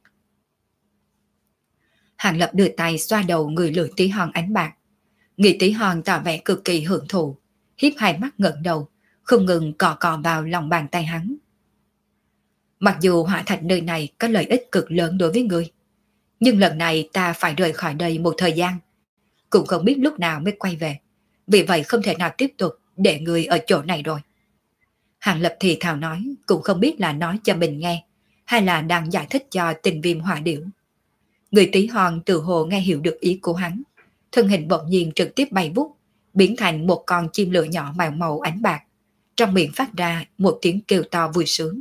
Hạng Lập đưa tay xoa đầu người lửa tí hon ánh bạc. Người tí hon tỏ vẻ cực kỳ hưởng thụ, hiếp hai mắt ngẩng đầu, không ngừng cò cò vào lòng bàn tay hắn. Mặc dù hỏa thạch nơi này có lợi ích cực lớn đối với ngươi, nhưng lần này ta phải rời khỏi đây một thời gian, cũng không biết lúc nào mới quay về, vì vậy không thể nào tiếp tục để ngươi ở chỗ này rồi. Hạng Lập thì thào nói, cũng không biết là nói cho mình nghe, hay là đang giải thích cho tình viêm hỏa điểu. Người tí hon từ hồ nghe hiểu được ý của hắn, thân hình bỗng nhiên trực tiếp bay vút, biến thành một con chim lửa nhỏ màu màu ánh bạc, trong miệng phát ra một tiếng kêu to vui sướng.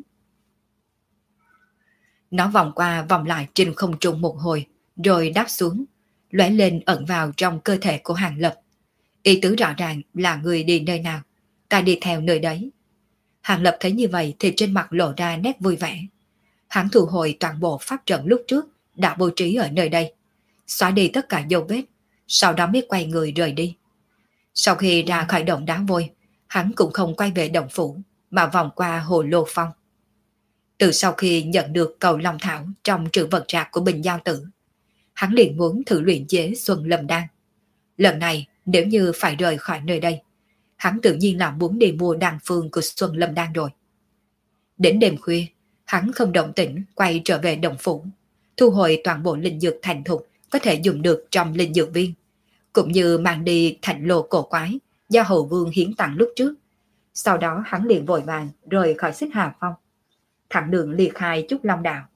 Nó vòng qua vòng lại trên không trung một hồi, rồi đáp xuống, lóe lên ẩn vào trong cơ thể của Hàng Lập. Ý tứ rõ ràng là người đi nơi nào, ta đi theo nơi đấy. Hàng Lập thấy như vậy thì trên mặt lộ ra nét vui vẻ. Hắn thu hồi toàn bộ pháp trận lúc trước đã bố trí ở nơi đây, xóa đi tất cả dấu vết, sau đó mới quay người rời đi. Sau khi ra khỏi động đá vôi, hắn cũng không quay về động phủ, mà vòng qua hồ Lô Phong. Từ sau khi nhận được cầu Long Thảo trong trữ vật rạc của Bình Giao Tử, hắn liền muốn thử luyện chế Xuân Lâm Đan. Lần này nếu như phải rời khỏi nơi đây, hắn tự nhiên là muốn đi mua đan phương của Xuân Lâm Đan rồi. Đến đêm khuya, hắn không động tĩnh quay trở về động phủ, thu hồi toàn bộ linh dược thành thục có thể dùng được trong linh dược viên, cũng như mang đi thành lô cổ quái do Hầu Vương hiến tặng lúc trước. Sau đó hắn liền vội vàng rời khỏi Xích Hà Phong, thẳng đường ly khai Trúc Long Đạo.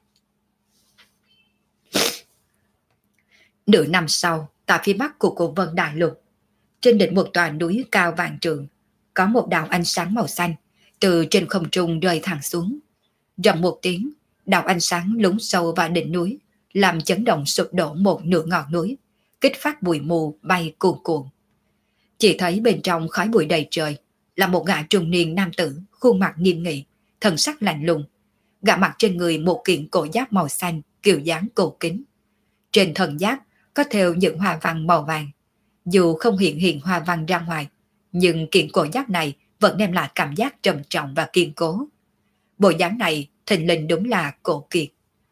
Nửa năm sau, tại phía bắc của Cổ Vân Đại Lục, trên đỉnh một tòa núi cao vạn trượng, có một đạo ánh sáng màu xanh từ trên không trung rơi thẳng xuống. Rầm một tiếng, đạo ánh sáng lún sâu vào đỉnh núi, làm chấn động sụp đổ một nửa ngọn núi, kích phát bụi mù bay cuồn cuộn. Chỉ thấy bên trong khói bụi đầy trời là một gã trung niên nam tử, khuôn mặt nghiêm nghị, thần sắc lạnh lùng. Gã mặc trên người một kiện cổ giáp màu xanh kiểu dáng cổ kính. Trên thân giáp có thêu những hoa văn màu vàng. Dù không hiện hiện hoa văn ra ngoài, nhưng kiện cổ giáp này vẫn đem lại cảm giác trầm trọng và kiên cố. Bộ dáng này thình lình đúng là Cổ Kiệt.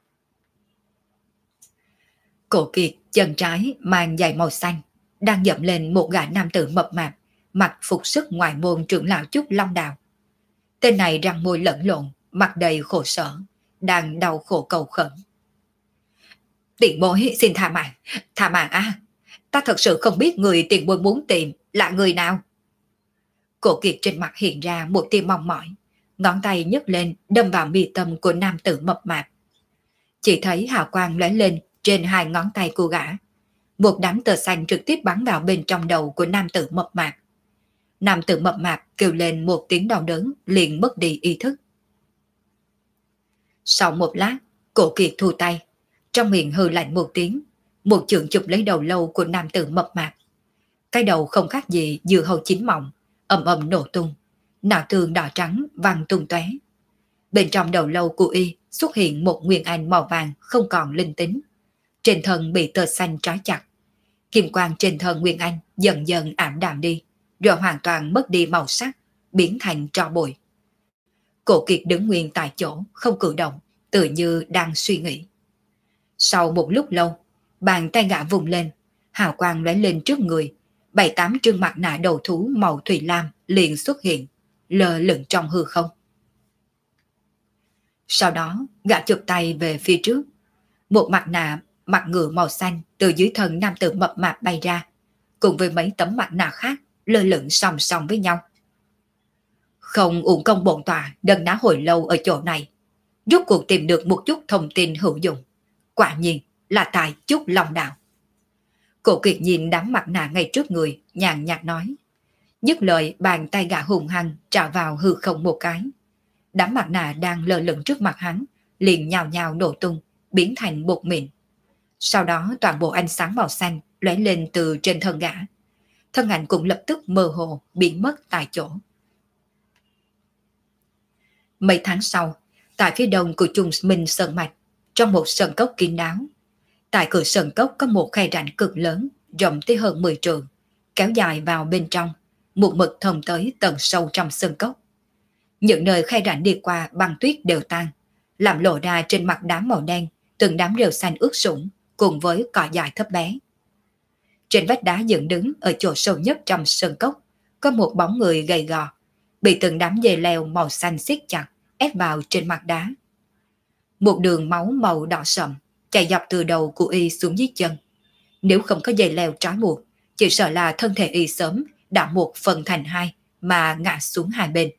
Cổ Kiệt chân trái mang giày màu xanh, đang dậm lên một gã nam tử mập mạp, mặc phục sức ngoại môn trưởng lão Trúc Long Đạo. Tên này răng môi lẫn lộn, mặt đầy khổ sở, đang đau khổ cầu khẩn. Tiền bối xin tha mạng, tha mạng a, ta thật sự không biết người tiền bối muốn tìm là người nào. Cổ Kiệt trên mặt hiện ra một tia mong mỏi, ngón tay nhấc lên đâm vào mi tâm của nam tử mập mạp. Chỉ thấy hào quang lóe lên trên hai ngón tay của gã, một đám tơ xanh trực tiếp bắn vào bên trong đầu của nam tử mập mạp. Nam tử mập mạp kêu lên một tiếng đau đớn, liền mất đi ý thức. Sau một lát, Cổ Kiệt thu tay, trong miệng hừ lạnh một tiếng, một chưởng chụp lấy đầu lâu của nam tử mập mạp. Cái đầu không khác gì dưa hấu chín mọng, ầm ầm nổ tung, não tường đỏ trắng văng tung tóe. Bên trong đầu lâu của y xuất hiện một nguyên anh màu vàng không còn linh tính, trên thân bị tơ xanh trói chặt. Kim quang trên thân nguyên anh dần dần ảm đạm đi, rồi hoàn toàn mất đi màu sắc, biến thành tro bụi. Cổ Kiệt đứng nguyên tại chỗ, không cử động, tự như đang suy nghĩ. Sau một lúc lâu, bàn tay gã vùng lên, hào quang lóe lên trước người, bảy tám trương mặt nạ đầu thú màu thủy lam liền xuất hiện, lơ lửng trong hư không. Sau đó, gã chụp tay về phía trước, một mặt nạ mặt ngựa màu xanh từ dưới thân nam tử mập mạp bay ra, cùng với mấy tấm mặt nạ khác lơ lửng song song với nhau. Không uổng công bổn tọa đần đá hồi lâu ở chỗ này, rốt cuộc tìm được một chút thông tin hữu dụng. Quả nhiên là tại Trúc Long Đạo. Cổ Kiệt nhìn đám mặt nạ ngay trước người, nhàn nhạt nói. Dứt lời, bàn tay gã hùng hăng trào vào hư không một cái. Đám mặt nạ đang lơ lửng trước mặt hắn liền nhào nhào nổ tung, biến thành bột mịn. Sau đó toàn bộ ánh sáng màu xanh lóe lên từ trên thân gã. Thân ảnh cũng lập tức mơ hồ biến mất tại chỗ. Mấy tháng sau, tại phía đông của Trung Minh Sơn Mạch, trong một sơn cốc kín đáo, tại cửa sơn cốc có một khe rãnh cực lớn, rộng tới hơn mười trượng, kéo dài vào bên trong, một mực thông tới tận sâu trong sơn cốc. Những nơi khe rãnh đi qua băng tuyết đều tan, làm lộ ra trên mặt đám màu đen từng đám rêu xanh ướt sũng cùng với cỏ dại thấp bé. Trên vách đá dựng đứng ở chỗ sâu nhất trong sơn cốc có một bóng người gầy gò, bị từng đám dây leo màu xanh siết chặt ép vào trên mặt đá. Một đường máu màu đỏ sậm chạy dọc từ đầu của y xuống dưới chân. Nếu không có dây leo trói buộc, chỉ sợ là thân thể y sớm đã một phần thành hai mà ngã xuống hai bên.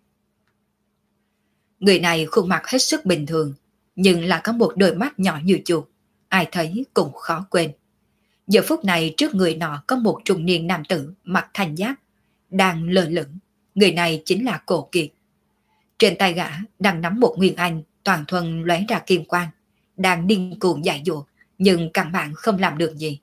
Người này khuôn mặt hết sức bình thường, nhưng là có một đôi mắt nhỏ như chuột, ai thấy cũng khó quên. Giờ phút này trước người nọ có một trung niên nam tử mặc thành giáp, đang lơ lửng. Người này chính là Cổ Kiệt. Trên tay gã đang nắm một nguyên anh toàn thuần lóe ra kim quang, đang điên cuồng dại dột, nhưng căn bản không làm được gì.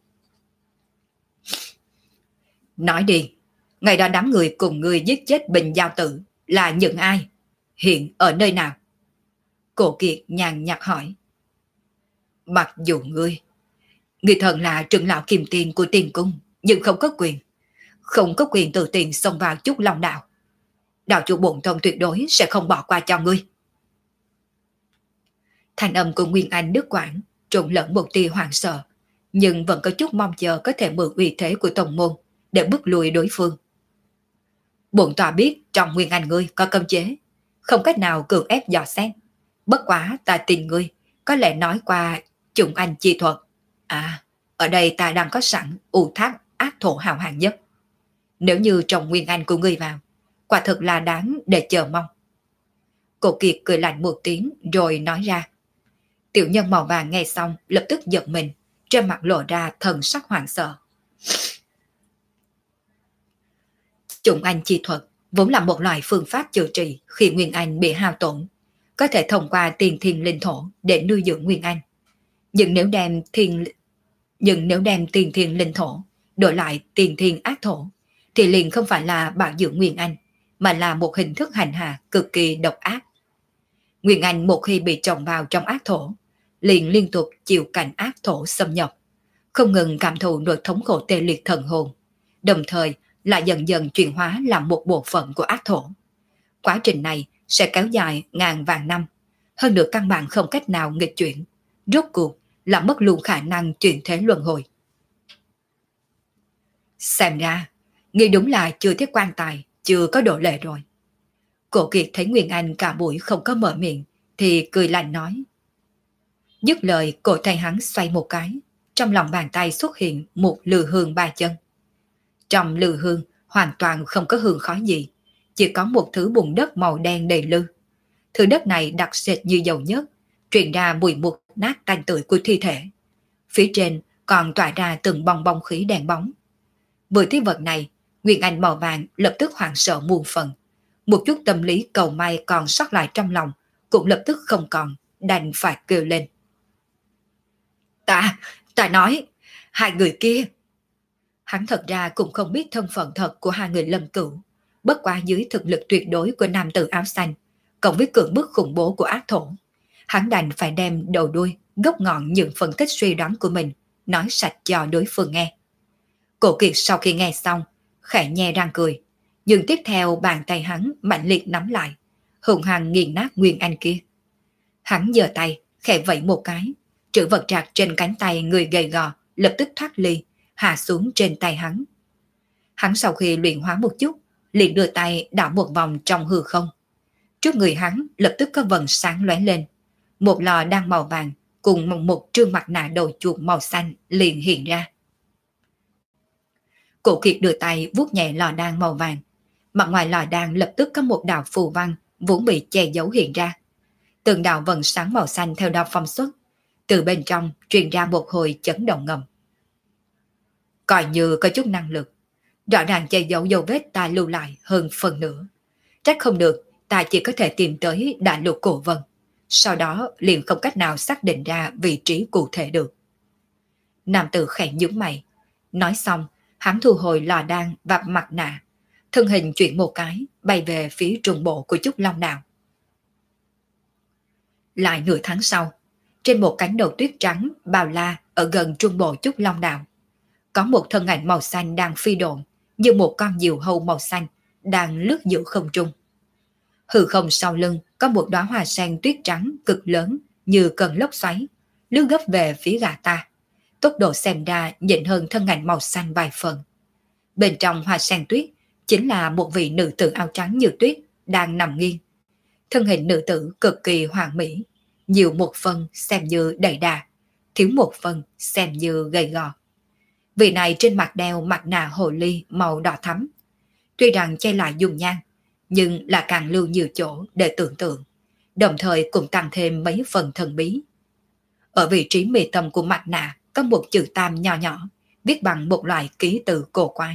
Nói đi, ngày đó đám người cùng người giết chết Bình Giao Tử là những ai? Hiện ở nơi nào? Cổ Kiệt nhàn nhạt hỏi. Mặc dù ngươi, người thần là trưởng lão kim tiền của tiền cung, nhưng không có quyền, không có quyền tự tiền xông vào chút lòng đạo. Đạo chủ bổn tông tuyệt đối sẽ không bỏ qua cho ngươi. Thanh âm của Nguyên Anh Đức Quảng trộn lẫn một tia hoảng sợ, nhưng vẫn có chút mong chờ có thể mượn uy thế của tông môn để bức lùi đối phương. Bổn tọa biết trong Nguyên Anh ngươi có cấm chế, không cách nào cưỡng ép dò xét. Bất quá ta tin ngươi có lẽ nói qua Trùng Anh chi thuật. À, ở đây ta đang có sẵn u thác ác thổ hào hạng nhất. Nếu như trong Nguyên Anh của ngươi vào, quả thực là đáng để chờ mong. Cổ Kiệt cười lạnh một tiếng rồi nói ra. Tiểu nhân màu vàng nghe xong lập tức giật mình, trên mặt lộ ra thần sắc hoảng sợ. Trùng Anh chi thuật vốn là một loại phương pháp chữa trị khi Nguyên Anh bị hao tổn, có thể thông qua tiền thiên linh thổ để nuôi dưỡng Nguyên Anh. Nhưng nếu đem thiên nhưng nếu đem tiền thiên linh thổ đổi lại tiền thiên ác thổ, thì liền không phải là bảo dưỡng Nguyên Anh, mà là một hình thức hành hạ cực kỳ độc ác. Nguyên Anh một khi bị trồng vào trong ác thổ, liền liên tục chịu cảnh ác thổ xâm nhập, không ngừng cảm thụ nỗi thống khổ tê liệt thần hồn, đồng thời lại dần dần chuyển hóa làm một bộ phận của ác thổ. Quá trình này sẽ kéo dài ngàn vạn năm, hơn nữa căn bản không cách nào nghịch chuyển, rốt cuộc là mất luôn khả năng chuyển thế luân hồi. Xem ra, ngươi đúng là chưa thiết quan tài, chưa có độ lệ rồi. Cổ Kiệt thấy Nguyên Anh cả buổi không có mở miệng, thì cười lạnh nói. Dứt lời, cổ tay hắn xoay một cái, trong lòng bàn tay xuất hiện một lư hương ba chân. Trong lư hương hoàn toàn không có hương khói gì, chỉ có một thứ bùn đất màu đen đầy lư. Thứ đất này đặc sệt như dầu nhớt, truyền ra mùi mục nát tanh tưởi của thi thể. Phía trên còn tỏa ra từng bong bong khí đèn bóng. Với thứ vật này, Nguyên Anh màu vàng lập tức hoảng sợ muôn phần. Một chút tâm lý cầu may còn sót lại trong lòng cũng lập tức không còn, đành phải kêu lên. Ta, ta nói, hai người kia. Hắn thật ra cũng không biết thân phận thật của hai người Lâm Cửu, bất quá dưới thực lực tuyệt đối của nam tử áo xanh, cộng với cưỡng bức khủng bố của ác thổ, hắn đành phải đem đầu đuôi, gốc ngọn những phân tích suy đoán của mình, nói sạch cho đối phương nghe. Cổ Kiệt sau khi nghe xong, khẽ nhe răng cười, nhưng tiếp theo bàn tay hắn mạnh liệt nắm lại, hùng hăng nghiền nát Nguyên Anh kia. Hắn giơ tay, khẽ vẫy một cái, trữ vật trạc trên cánh tay người gầy gò lập tức thoát ly, hạ xuống trên tay hắn. Hắn sau khi luyện hóa một chút, liền đưa tay đảo một vòng trong hư không. Trước người hắn lập tức có vầng sáng lóe lên, một lò đan màu vàng cùng một, một trương mặt nạ đầu chuột màu xanh liền hiện ra. Cổ Kiệt đưa tay vuốt nhẹ lò đan màu vàng, mặt ngoài lò đan lập tức có một đạo phù văn vốn bị che giấu hiện ra. Từng đạo vầng sáng màu xanh theo đó phong xuất, từ bên trong truyền ra một hồi chấn động ngầm. Coi như có chút năng lực, rõ ràng che giấu dấu vết ta lưu lại hơn phần nữa. Trách không được, ta chỉ có thể tìm tới đại lục cổ vân, sau đó liền không cách nào xác định ra vị trí cụ thể được. Nam tử khẽ nhướng mày, nói xong, hắn thu hồi lò đan và mặt nạ, thân hình chuyển một cái, bay về phía trung bộ của Trúc Long Đảo. Lại nửa tháng sau, trên một cánh đồng tuyết trắng bao la ở gần trung bộ Trúc Long Đảo, có một thân ảnh màu xanh đang phi độn, như một con diều hâu màu xanh đang lướt giữa không trung. Hư không sau lưng có một đóa hoa sen tuyết trắng cực lớn như cơn lốc xoáy, lướt gấp về phía gã ta. Tốc độ xem ra nhỉnh hơn thân ảnh màu xanh vài phần. Bên trong hoa sen tuyết chính là một vị nữ tử áo trắng như tuyết đang nằm nghiêng. Thân hình nữ tử cực kỳ hoàn mỹ, nhiều một phần xem như đầy đà, thiếu một phần xem như gầy gò. Vị này trên mặt đeo mặt nạ hồ ly màu đỏ thắm. Tuy rằng che lại dung nhan, nhưng là càng lưu nhiều chỗ để tưởng tượng, đồng thời cũng tăng thêm mấy phần thần bí. Ở vị trí mi tâm của mặt nạ có một chữ tam nhỏ nhỏ, viết bằng một loại ký tự cổ quái.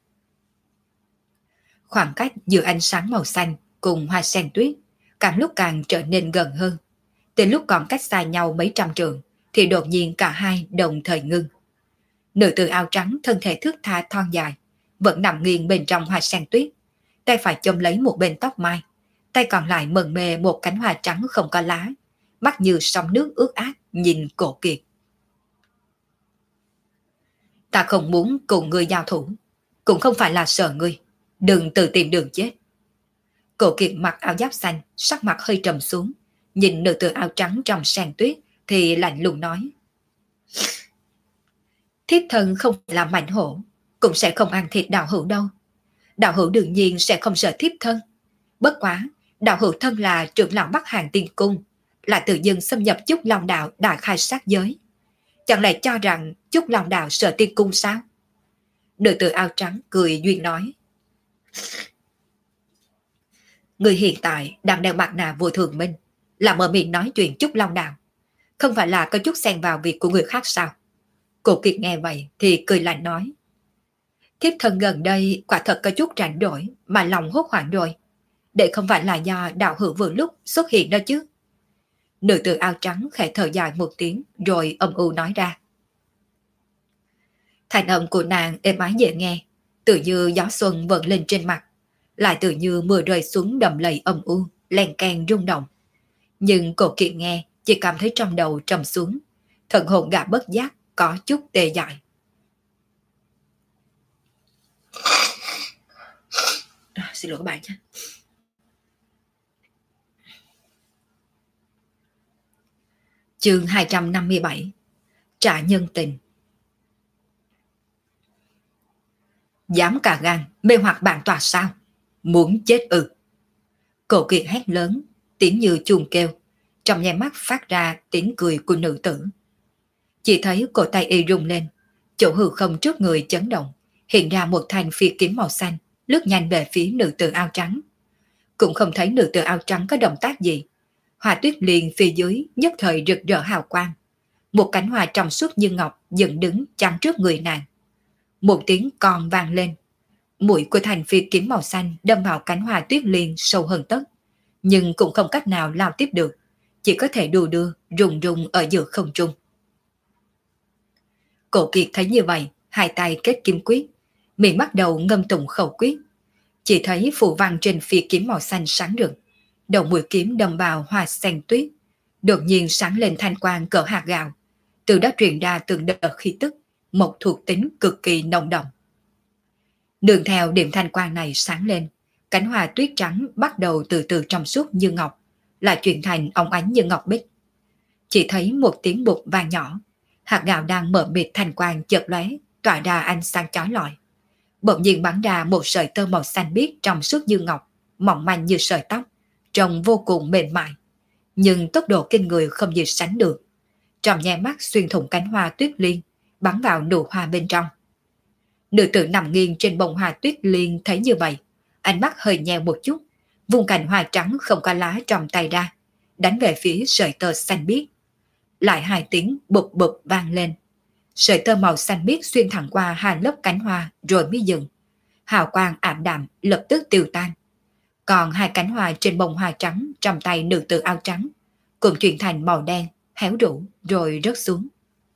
Khoảng cách giữa ánh sáng màu xanh cùng hoa sen tuyết càng lúc càng trở nên gần hơn. Từ lúc còn cách xa nhau mấy trăm trượng thì đột nhiên cả hai đồng thời ngưng. Nữ tử áo trắng thân thể thướt tha thon dài, vẫn nằm nghiêng bên trong hoa sen tuyết, tay phải chôm lấy một bên tóc mai, tay còn lại mần mê một cánh hoa trắng không có lá, mắt như sóng nước ướt át nhìn Cổ Kiệt. Ta không muốn cùng ngươi giao thủ, cũng không phải là sợ ngươi, đừng tự tìm đường chết. Cổ Kiệt mặc áo giáp xanh, sắc mặt hơi trầm xuống, nhìn nữ tử áo trắng trong sen tuyết thì lạnh lùng nói: thiếp thân không là mảnh hổ, cũng sẽ không ăn thịt đạo hữu đâu. Đạo hữu đương nhiên sẽ không sợ thiếp thân. Bất quá, đạo hữu thân là trưởng lão Bắc Hàng Tiên Cung, là tự dưng xâm nhập Chúc Long Đạo đại khai sát giới. Chẳng lẽ cho rằng Chúc Long Đạo sợ Tiên Cung sao? Nữ tử áo trắng cười duyên nói: người hiện tại đang đeo mặt nạ vô thường minh, là mở miệng nói chuyện Chúc Long Đạo, không phải là có chút xen vào việc của người khác sao? Cổ Kiệt nghe vậy thì cười lạnh nói: thiếp thân gần đây quả thật có chút rảnh rỗi mà lòng hốt hoảng rồi, để không phải là do đạo hữu vừa lúc xuất hiện đó chứ. Nữ tử áo trắng khẽ thở dài một tiếng rồi âm u nói ra. Thanh âm của nàng êm ái dễ nghe, tự như gió xuân vần lên trên mặt, lại tự như mưa rơi xuống đầm lầy âm u, len keng rung động. Nhưng Cổ Kiệt nghe chỉ cảm thấy trong đầu trầm xuống, thần hồn gã bất giác có chút tê dại. À, xin lỗi các bạn nhé. Chương hai trăm năm mươi bảy. Trả nhân tình. Dám cả gan mê hoặc bản tòa sao? Muốn chết ư? Cổ Kiệt hét lớn, tiếng như chuông kêu, trong nháy mắt phát ra tiếng cười của nữ tử. Chỉ thấy cổ tay y rung lên, chỗ hư không trước người chấn động, hiện ra một thanh phi kiếm màu xanh, lướt nhanh về phía nữ tử áo trắng. Cũng không thấy nữ tử áo trắng có động tác gì. Hoa tuyết liền phía dưới nhất thời rực rỡ hào quang. Một cánh hoa trong suốt như ngọc dựng đứng chắn trước người nàng. Một tiếng còn vang lên. Mũi của thanh phi kiếm màu xanh đâm vào cánh hoa tuyết liên sâu hơn tấc, nhưng cũng không cách nào lao tiếp được, chỉ có thể đù đưa rùng rùng ở giữa không trung. Cổ Kiệt thấy như vậy, hai tay kết kim quyết, miệng bắt đầu ngâm tụng khẩu quyết. Chỉ thấy phù văn trên phi kiếm màu xanh sáng rực, đầu mũi kiếm đâm vào hoa sen tuyết, đột nhiên sáng lên thanh quang cỡ hạt gạo, từ đó truyền ra từng đợt khí tức, một thuộc tính cực kỳ nồng đậm. Đường theo điểm thanh quang này sáng lên, cánh hoa tuyết trắng bắt đầu từ từ trong suốt như ngọc, lại chuyển thành óng ánh như ngọc bích. Chỉ thấy một tiếng bụt vang nhỏ, hạt gạo đang mở mịt thanh quang chợt lóe, tỏa ra ánh sáng chói lọi. Bỗng nhiên bắn ra một sợi tơ màu xanh biếc trong suốt như ngọc, mỏng manh như sợi tóc, trông vô cùng mềm mại, nhưng tốc độ kinh người không gì sánh được. Trong nháy mắt xuyên thủng cánh hoa tuyết liên, bắn vào nụ hoa bên trong. Nữ tử nằm nghiêng trên bông hoa tuyết liên thấy như vậy, ánh mắt hơi nheo một chút, vung cành hoa trắng không có lá trong tay ra, đánh về phía sợi tơ xanh biếc. Lại hai tiếng bụp bụp vang lên. Sợi tơ màu xanh biếc xuyên thẳng qua hai lớp cánh hoa rồi mới dừng. Hào quang ảm đạm lập tức tiêu tan. Còn hai cánh hoa trên bông hoa trắng trong tay nữ tử áo trắng cũng chuyển thành màu đen, héo rũ rồi rớt xuống.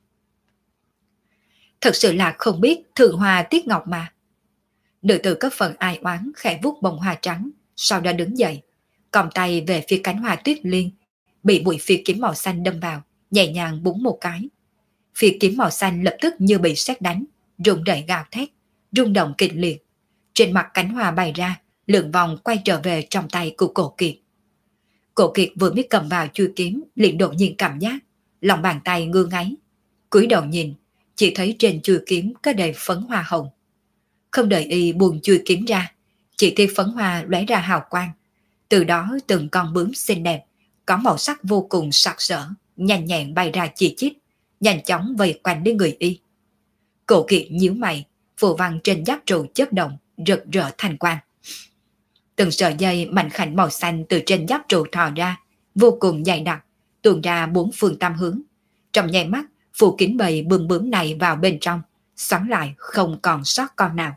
Thật sự là không biết thượng hoa tiết ngọc mà. Nữ tử có phần ai oán khẽ vuốt bông hoa trắng, sau đó đứng dậy, còng tay về phía cánh hoa tuyết liên, bị bụi phi kiếm màu xanh đâm vào, nhẹ nhàng búng một cái. Phi kiếm màu xanh lập tức như bị sét đánh, rung rẩy gào thét, rung động kịch liệt. Trên mặt cánh hoa bay ra, lượn vòng quay trở về trong tay của Cổ Kiệt. Cổ Kiệt vừa mới cầm vào chui kiếm, liền đột nhiên cảm giác lòng bàn tay ngứa ngáy, cúi đầu nhìn, chỉ thấy trên chui kiếm có đầy phấn hoa hồng. Không đợi y buông chui kiếm ra, chỉ thấy phấn hoa lóe ra hào quang, từ đó từng con bướm xinh đẹp, có màu sắc vô cùng sặc sỡ, nhanh nhẹn bay ra chi chít, nhanh chóng vây quanh đến người y. Cổ Kiệt nhíu mày, phù văn trên giáp trụ chớp động, rực rỡ thành quang. Từng sợi dây mảnh khảnh màu xanh từ trên giáp trụ thò ra, vô cùng dày đặc, tuôn ra bốn phương tam hướng. Trong nháy mắt, phủ kín bầy bướm bướm này vào bên trong, xoắn lại không còn sót con nào.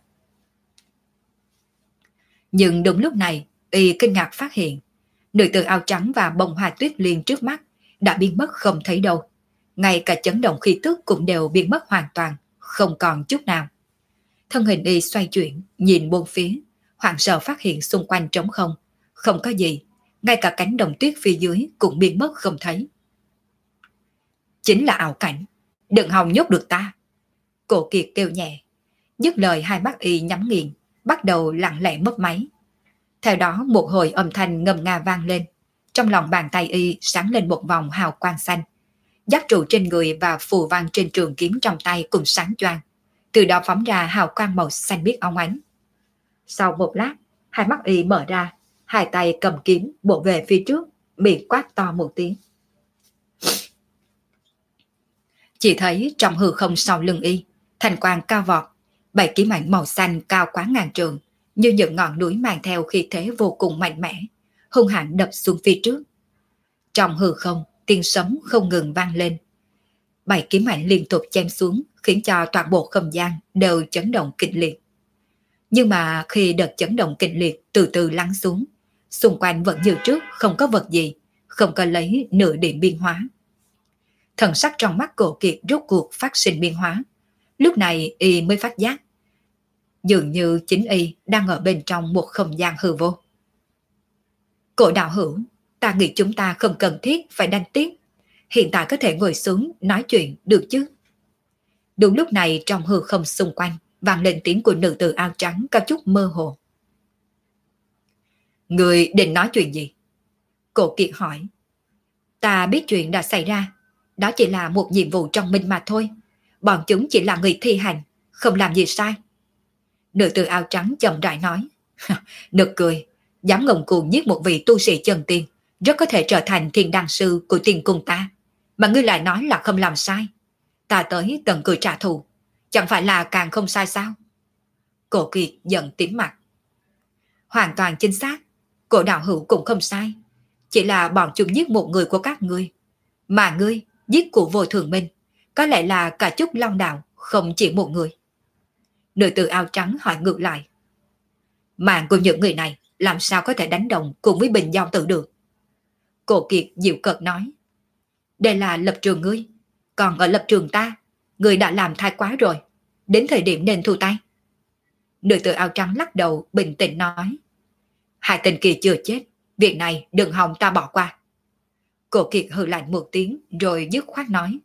Nhưng đúng lúc này, y kinh ngạc phát hiện, nữ tử áo trắng và bông hoa tuyết liên trước mắt đã biến mất không thấy đâu. Ngay cả chấn động khí tức cũng đều biến mất hoàn toàn, không còn chút nào. Thân hình y xoay chuyển, nhìn bốn phía, hoảng sợ phát hiện xung quanh trống không, không có gì, ngay cả cánh đồng tuyết phía dưới cũng biến mất không thấy. Chính là ảo cảnh, đừng hòng nhốt được ta. Cổ Kiệt kêu nhẹ, dứt lời hai mắt y nhắm nghiền, bắt đầu lặng lẽ mất máy. Theo đó một hồi âm thanh ngầm nga vang lên, trong lòng bàn tay y sáng lên một vòng hào quang xanh. Giáp trụ trên người và phù văn trên trường kiếm trong tay cùng sáng choang, từ đó phóng ra hào quang màu xanh biếc óng ánh. Sau một lát, hai mắt y mở ra, hai tay cầm kiếm bổ về phía trước, miệng quát to một tiếng. Chỉ thấy trong hư không sau lưng y, thành quang cao vọt, bảy kiếm ảnh màu xanh cao quá ngàn trường, như những ngọn núi mang theo khí thế vô cùng mạnh mẽ, hung hãn đập xuống phía trước. Trong hư không, tiếng sấm không ngừng vang lên. Bảy kiếm ảnh liên tục chém xuống, khiến cho toàn bộ không gian đều chấn động kịch liệt. Nhưng mà khi đợt chấn động kịch liệt từ từ lắng xuống, xung quanh vẫn như trước, không có vật gì, không có lấy nửa điểm biến hóa. Thần sắc trong mắt Cổ Kiệt rốt cuộc phát sinh biến hóa. Lúc này y mới phát giác, dường như chính y đang ở bên trong một không gian hư vô. Cổ đạo hữu, ta nghĩ chúng ta không cần thiết phải đánh tiếp, hiện tại có thể ngồi xuống nói chuyện được chứ? Đúng lúc này trong hư không xung quanh vang lên tiếng của nữ tử áo trắng có chút mơ hồ. Người định nói chuyện gì? Cổ Kiệt hỏi. Ta biết chuyện đã xảy ra, đó chỉ là một nhiệm vụ trong mình mà thôi. Bọn chúng chỉ là người thi hành, không làm gì sai. Nữ tử áo trắng chậm rãi nói. Nực cười, dám ngông cuồng giết một vị tu sĩ chân tiên, rất có thể trở thành thiên đăng sư của tiên cung ta. Mà ngươi lại nói là không làm sai. Ta tới tận cửa trả thù, chẳng phải là càng không sai sao? Cổ Kiệt giận tím mặt. Hoàn toàn chính xác, cổ đạo hữu cũng không sai. Chỉ là bọn chúng giết một người của các ngươi. Mà ngươi giết của Vô Thường Minh, có lẽ là cả Trúc Long Đạo, không chỉ một người. Nữ tử áo trắng hỏi ngược lại. Mạng của những người này làm sao có thể đánh đồng cùng với Bình Giao Tử được? Cổ Kiệt dịu cợt nói. Đây là lập trường ngươi, còn ở lập trường ta, ngươi đã làm thái quá rồi, đến thời điểm nên thu tay. Nữ tử áo trắng lắc đầu bình tĩnh nói. Hai tên kia chưa chết, việc này đừng hòng ta bỏ qua. Cổ Kiệt hừ lạnh một tiếng rồi dứt khoát nói.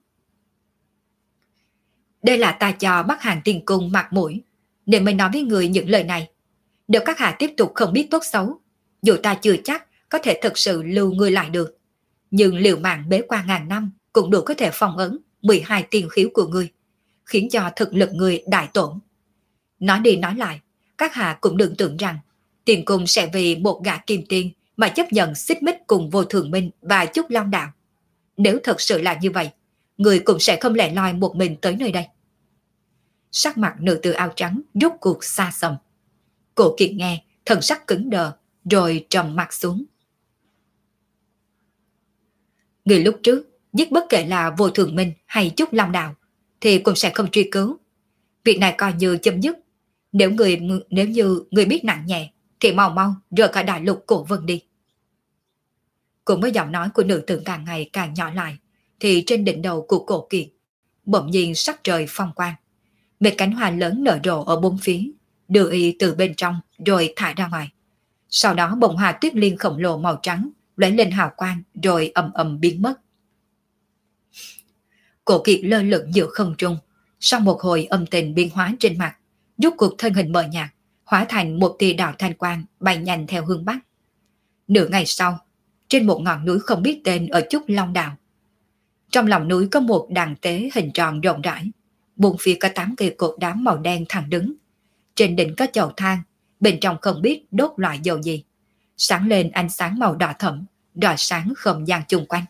Đây là ta cho Bắc Hàng Tiên Cung mặt mũi, nên mới nói với người những lời này. Nếu các hạ tiếp tục không biết tốt xấu, dù ta chưa chắc có thể thực sự lưu người lại được, nhưng liều mạng bế qua ngàn năm cũng đủ có thể phong ấn mười hai tiên khiếu của ngươi, khiến cho thực lực ngươi đại tổn. Nói đi nói lại, các hạ cũng đừng tưởng rằng Tiên Cung sẽ vì một gã kim tiên mà chấp nhận xích mích cùng Vô Thường Minh và Trúc Long Đạo. Nếu thật sự là như vậy, người cũng sẽ không lẻ loi một mình tới nơi đây. Sắc mặt nữ tử áo trắng rốt cuộc xa xăm. Cổ Kiệt nghe, thần sắc cứng đờ, rồi trầm mặt xuống. Người lúc trước giết bất kể là Vô Thường Minh hay Trúc Long Đạo thì cũng sẽ không truy cứu. Việc này coi như chấm dứt. Nếu người nếu như người biết nặng nhẹ thì mau mau rời khỏi đại lục Cổ Vân đi. Cùng với giọng nói của nữ tử càng ngày càng nhỏ lại, thì trên đỉnh đầu của Cổ Kiệt bỗng nhiên sắc trời phong quang, một cánh hoa lớn nở rộ ở bốn phía, đưa y từ bên trong rồi thải ra ngoài. Sau đó bông hoa tuyết liên khổng lồ màu trắng lóe lên hào quang rồi ầm ầm biến mất. Cổ Kiệt lơ lửng giữa không trung, sau một hồi âm tình biến hóa trên mặt, rốt cuộc thân hình mờ nhạt, hóa thành một tia đạo thanh quang bay nhanh theo hướng bắc. Nửa ngày sau, trên một ngọn núi không biết tên ở Trúc Long Đạo, trong lòng núi có một đàn tế hình tròn rộng rãi, bốn phía có tám cây cột đá màu đen thẳng đứng. Trên đỉnh có chậu than, bên trong không biết đốt loại dầu gì, sáng lên ánh sáng màu đỏ thẫm, rọi sáng không gian chung quanh.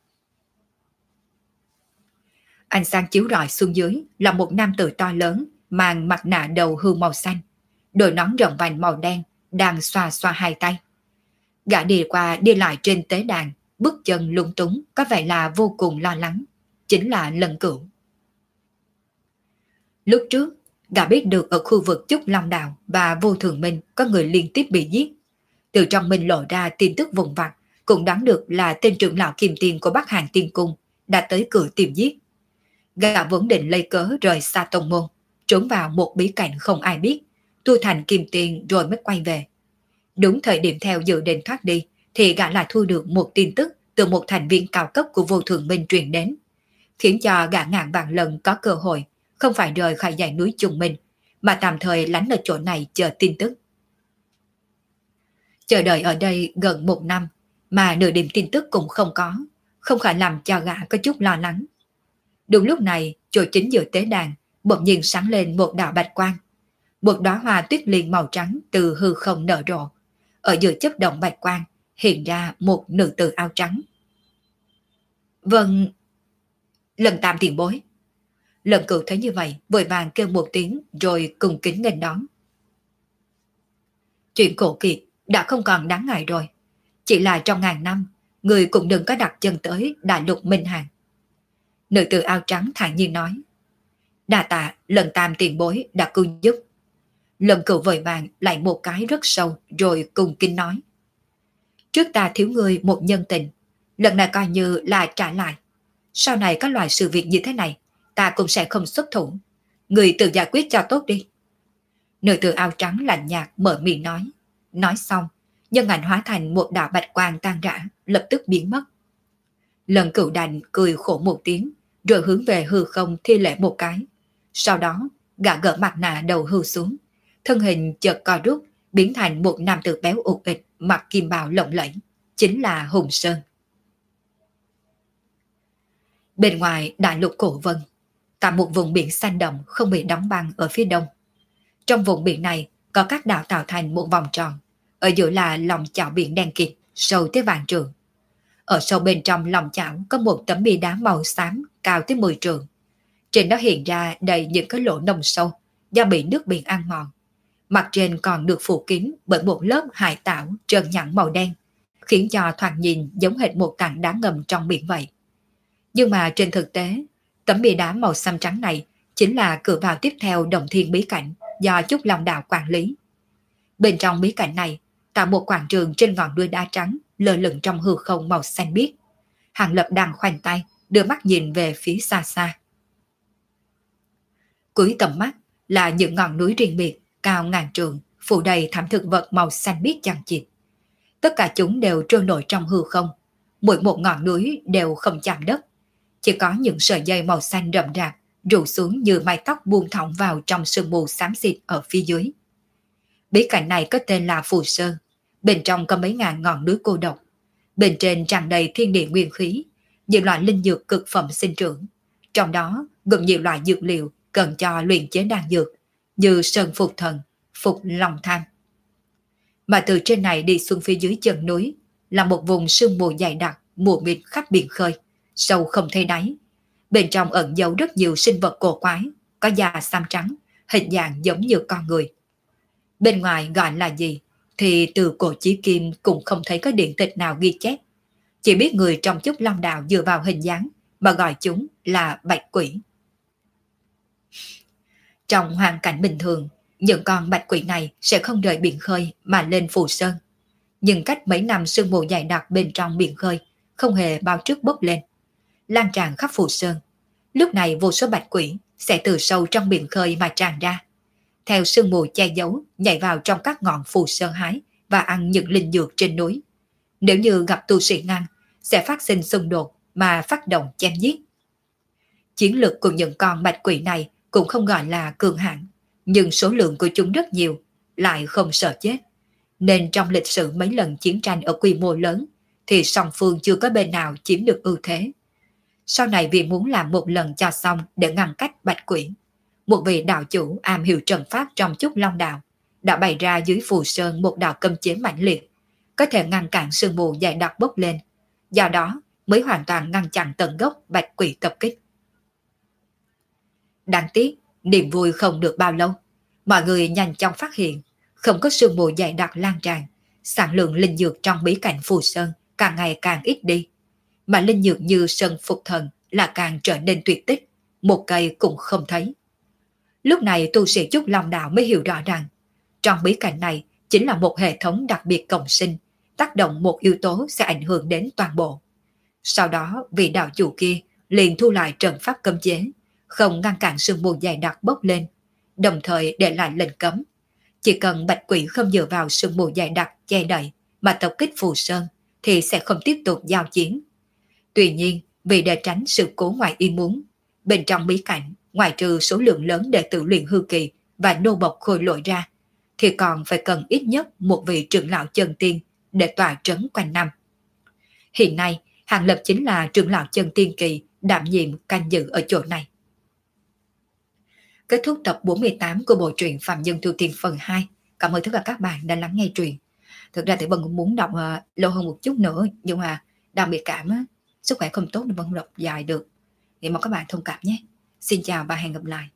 Ánh sáng chiếu rọi xuống dưới là một nam tử to lớn, mang mặt nạ đầu hươu màu xanh, đội nón rộng vành màu đen, đang xoa xoa hai tay. Gã đi qua đi lại trên tế đàn, bước chân lung túng, có vẻ là vô cùng lo lắng. Chính là Lân Cửu. Lúc trước, gã biết được ở khu vực Trúc Long Đào và Vô Thường Minh có người liên tiếp bị giết. Từ trong mình lộ ra tin tức vùng vặt, cũng đoán được là tên trưởng lão Kim Tiên của Bắc Hàng Tiên Cung đã tới cửa tìm giết. Gã vốn định lấy cớ rời xa tông môn, trốn vào một bí cảnh không ai biết, tu thành Kim Tiên rồi mới quay về. Đúng thời điểm theo dự định thoát đi, thì gã lại thu được một tin tức từ một thành viên cao cấp của Vô Thường Minh truyền đến, khiến cho gã ngàn vạn lần có cơ hội không phải rời khỏi dãy núi Trung Minh, mà tạm thời lánh ở chỗ này chờ tin tức. Chờ đợi ở đây gần một năm, mà nửa điểm tin tức cũng không có, không khỏi làm cho gã có chút lo lắng. Đúng lúc này, chỗ chính giữa tế đàn bỗng nhiên sáng lên một đạo bạch quang. Một đóa hoa tuyết liên màu trắng từ hư không nở rộ. Ở giữa chớp động bạch quang hiện ra một nữ tử áo trắng. Vâng, Lần Tam tiền bối. Lần Cửu thấy như vậy, vội vàng kêu một tiếng rồi cùng kính nghênh đón. Chuyện cổ kiệt đã không còn đáng ngại rồi. Chỉ là trong ngàn năm, người cũng đừng có đặt chân tới đại lục Minh Hàng. Nữ tử áo trắng thản nhiên nói. Đa tạ Lần Tam tiền bối đã cứu giúp. Lần Cửu vội vàng lại một cái rất sâu rồi cùng kính nói. Trước ta thiếu người một nhân tình, lần này coi như là trả lại. Sau này các loại sự việc như thế này, ta cũng sẽ không xuất thủ. Người tự giải quyết cho tốt đi. Nữ tử áo trắng lạnh nhạt mở miệng nói. Nói xong, nhân ảnh hóa thành một đạo bạch quang tan rã, lập tức biến mất. Lần Cửu đành cười khổ một tiếng, rồi hướng về hư không thi lễ một cái. Sau đó, gã gỡ mặt nạ đầu hư xuống, thân hình chợt co rút, biến thành một nam tử béo ụt ịch, mặc kim bào lộng lẫy, chính là Hùng Sơn. Bên ngoài đại lục Cổ Vân, cả một vùng biển xanh đậm không bị đóng băng ở phía đông. Trong vùng biển này có các đảo tạo thành một vòng tròn, ở giữa là lòng chảo biển đen kịt, sâu tới vạn trượng. Ở sâu bên trong lòng chảo có một tấm bia đá màu xám cao tới mười trượng. Trên đó hiện ra đầy những cái lỗ nông sâu do bị nước biển ăn mòn. Mặt trên còn được phủ kín bởi một lớp hải tảo trơn nhẵn màu đen, khiến cho thoạt nhìn giống hệt một tảng đá ngầm trong biển vậy. Nhưng mà trên thực tế, tấm bia đá màu xám trắng này chính là cửa vào tiếp theo Đồng Thiên bí cảnh do Trúc Long Đạo quản lý. Bên trong bí cảnh này, tạo một quảng trường trên ngọn núi đá trắng lơ lửng trong hư không màu xanh biếc. Hàng Lập đang khoanh tay, đưa mắt nhìn về phía xa xa. Cuối tầm mắt là những ngọn núi riêng biệt cao ngàn trượng, phủ đầy thảm thực vật màu xanh biếc chằng chịt. Tất cả chúng đều trôi nổi trong hư không, mỗi một ngọn núi đều không chạm đất. Chỉ có những sợi dây màu xanh rậm rạp rủ xuống như mái tóc buông thõng vào trong sương mù xám xịt ở phía dưới. Bí cảnh này có tên là Phù Sơn, bên trong có mấy ngàn ngọn núi cô độc. Bên trên tràn đầy thiên địa nguyên khí, nhiều loại linh dược cực phẩm sinh trưởng. Trong đó gồm nhiều loại dược liệu cần cho luyện chế đan dược, như sơn phục thần, phục lòng tham. Mà từ trên này đi xuống phía dưới chân núi là một vùng sương mù dày đặc, mù mịt khắp biển khơi, sâu không thấy đáy. Bên trong ẩn giấu rất nhiều sinh vật cổ quái, có da xám trắng, hình dạng giống như con người. Bên ngoài gọi là gì thì từ cổ chí kim cũng không thấy có điện tịch nào ghi chép. Chỉ biết người trong Trúc Long Đạo dựa vào hình dáng mà gọi chúng là bạch quỷ. Trong hoàn cảnh bình thường, những con bạch quỷ này sẽ không rời biển khơi mà lên Phù Sơn. Nhưng cách mấy năm sương mù dày đặc bên trong biển khơi không hề bao trước bốc lên, lan tràn khắp Phù Sơn. Lúc này vô số bạch quỷ sẽ từ sâu trong biển khơi mà tràn ra, theo sương mù che giấu nhảy vào trong các ngọn Phù Sơn hái và ăn những linh dược trên núi. Nếu như gặp tu sĩ ngăn, sẽ phát sinh xung đột mà phát động chém giết. Chiến lược của những con bạch quỷ này cũng không gọi là cường hãn, nhưng số lượng của chúng rất nhiều, lại không sợ chết. Nên trong lịch sử mấy lần chiến tranh ở quy mô lớn thì song phương chưa có bên nào chiếm được ưu thế. Sau này vì muốn làm một lần cho xong để ngăn cách bạch quỷ, một vị đạo chủ am hiểu trận pháp trong Trúc Long Đạo đã bày ra dưới Phù Sơn một đạo cấm chế mãnh liệt, có thể ngăn cản sương mù dày đặc bốc lên, do đó mới hoàn toàn ngăn chặn tận gốc bạch quỷ tập kích. Đáng tiếc, niềm vui không được bao lâu, mọi người nhanh chóng phát hiện không có sương mù dày đặc lan tràn, sản lượng linh dược trong bí cảnh Phù Sơn càng ngày càng ít đi, mà linh dược như sơn phục thần là càng trở nên tuyệt tích, một cây cũng không thấy. Lúc này tu sĩ Trúc Long Đạo mới hiểu rõ rằng trong bí cảnh này chính là một hệ thống đặc biệt cộng sinh, tác động một yếu tố sẽ ảnh hưởng đến toàn bộ. Sau đó vị đạo chủ kia liền thu lại trận pháp cấm chế, không ngăn cản sương mù dày đặc bốc lên, đồng thời để lại lệnh cấm. Chỉ cần Bạch Quỷ không dựa vào sương mù dày đặc che đậy mà tập kích Phù Sơn thì sẽ không tiếp tục giao chiến. Tuy nhiên, vì để tránh sự cố ngoài ý muốn, bên trong bí cảnh, ngoài trừ số lượng lớn đệ tử luyện hư kỳ và nô bộc khôi lỗi ra, thì còn phải cần ít nhất một vị trưởng lão chân tiên để tỏa trấn quanh năm. Hiện nay, Hàng Lập chính là trưởng lão chân tiên kỳ đảm nhiệm canh giữ ở chỗ này. Kết thúc tập bốn mươi tám của bộ truyện Phạm Nhân Tu Tiên phần hai. Cảm ơn tất cả các bạn đã lắng nghe truyện. Thực ra thì Vân cũng muốn đọc uh, lâu hơn một chút nữa, nhưng mà đang bị cảm á, sức khỏe không tốt nên Vân không đọc dài được. Thì mong các bạn thông cảm nhé. Xin chào và hẹn gặp lại.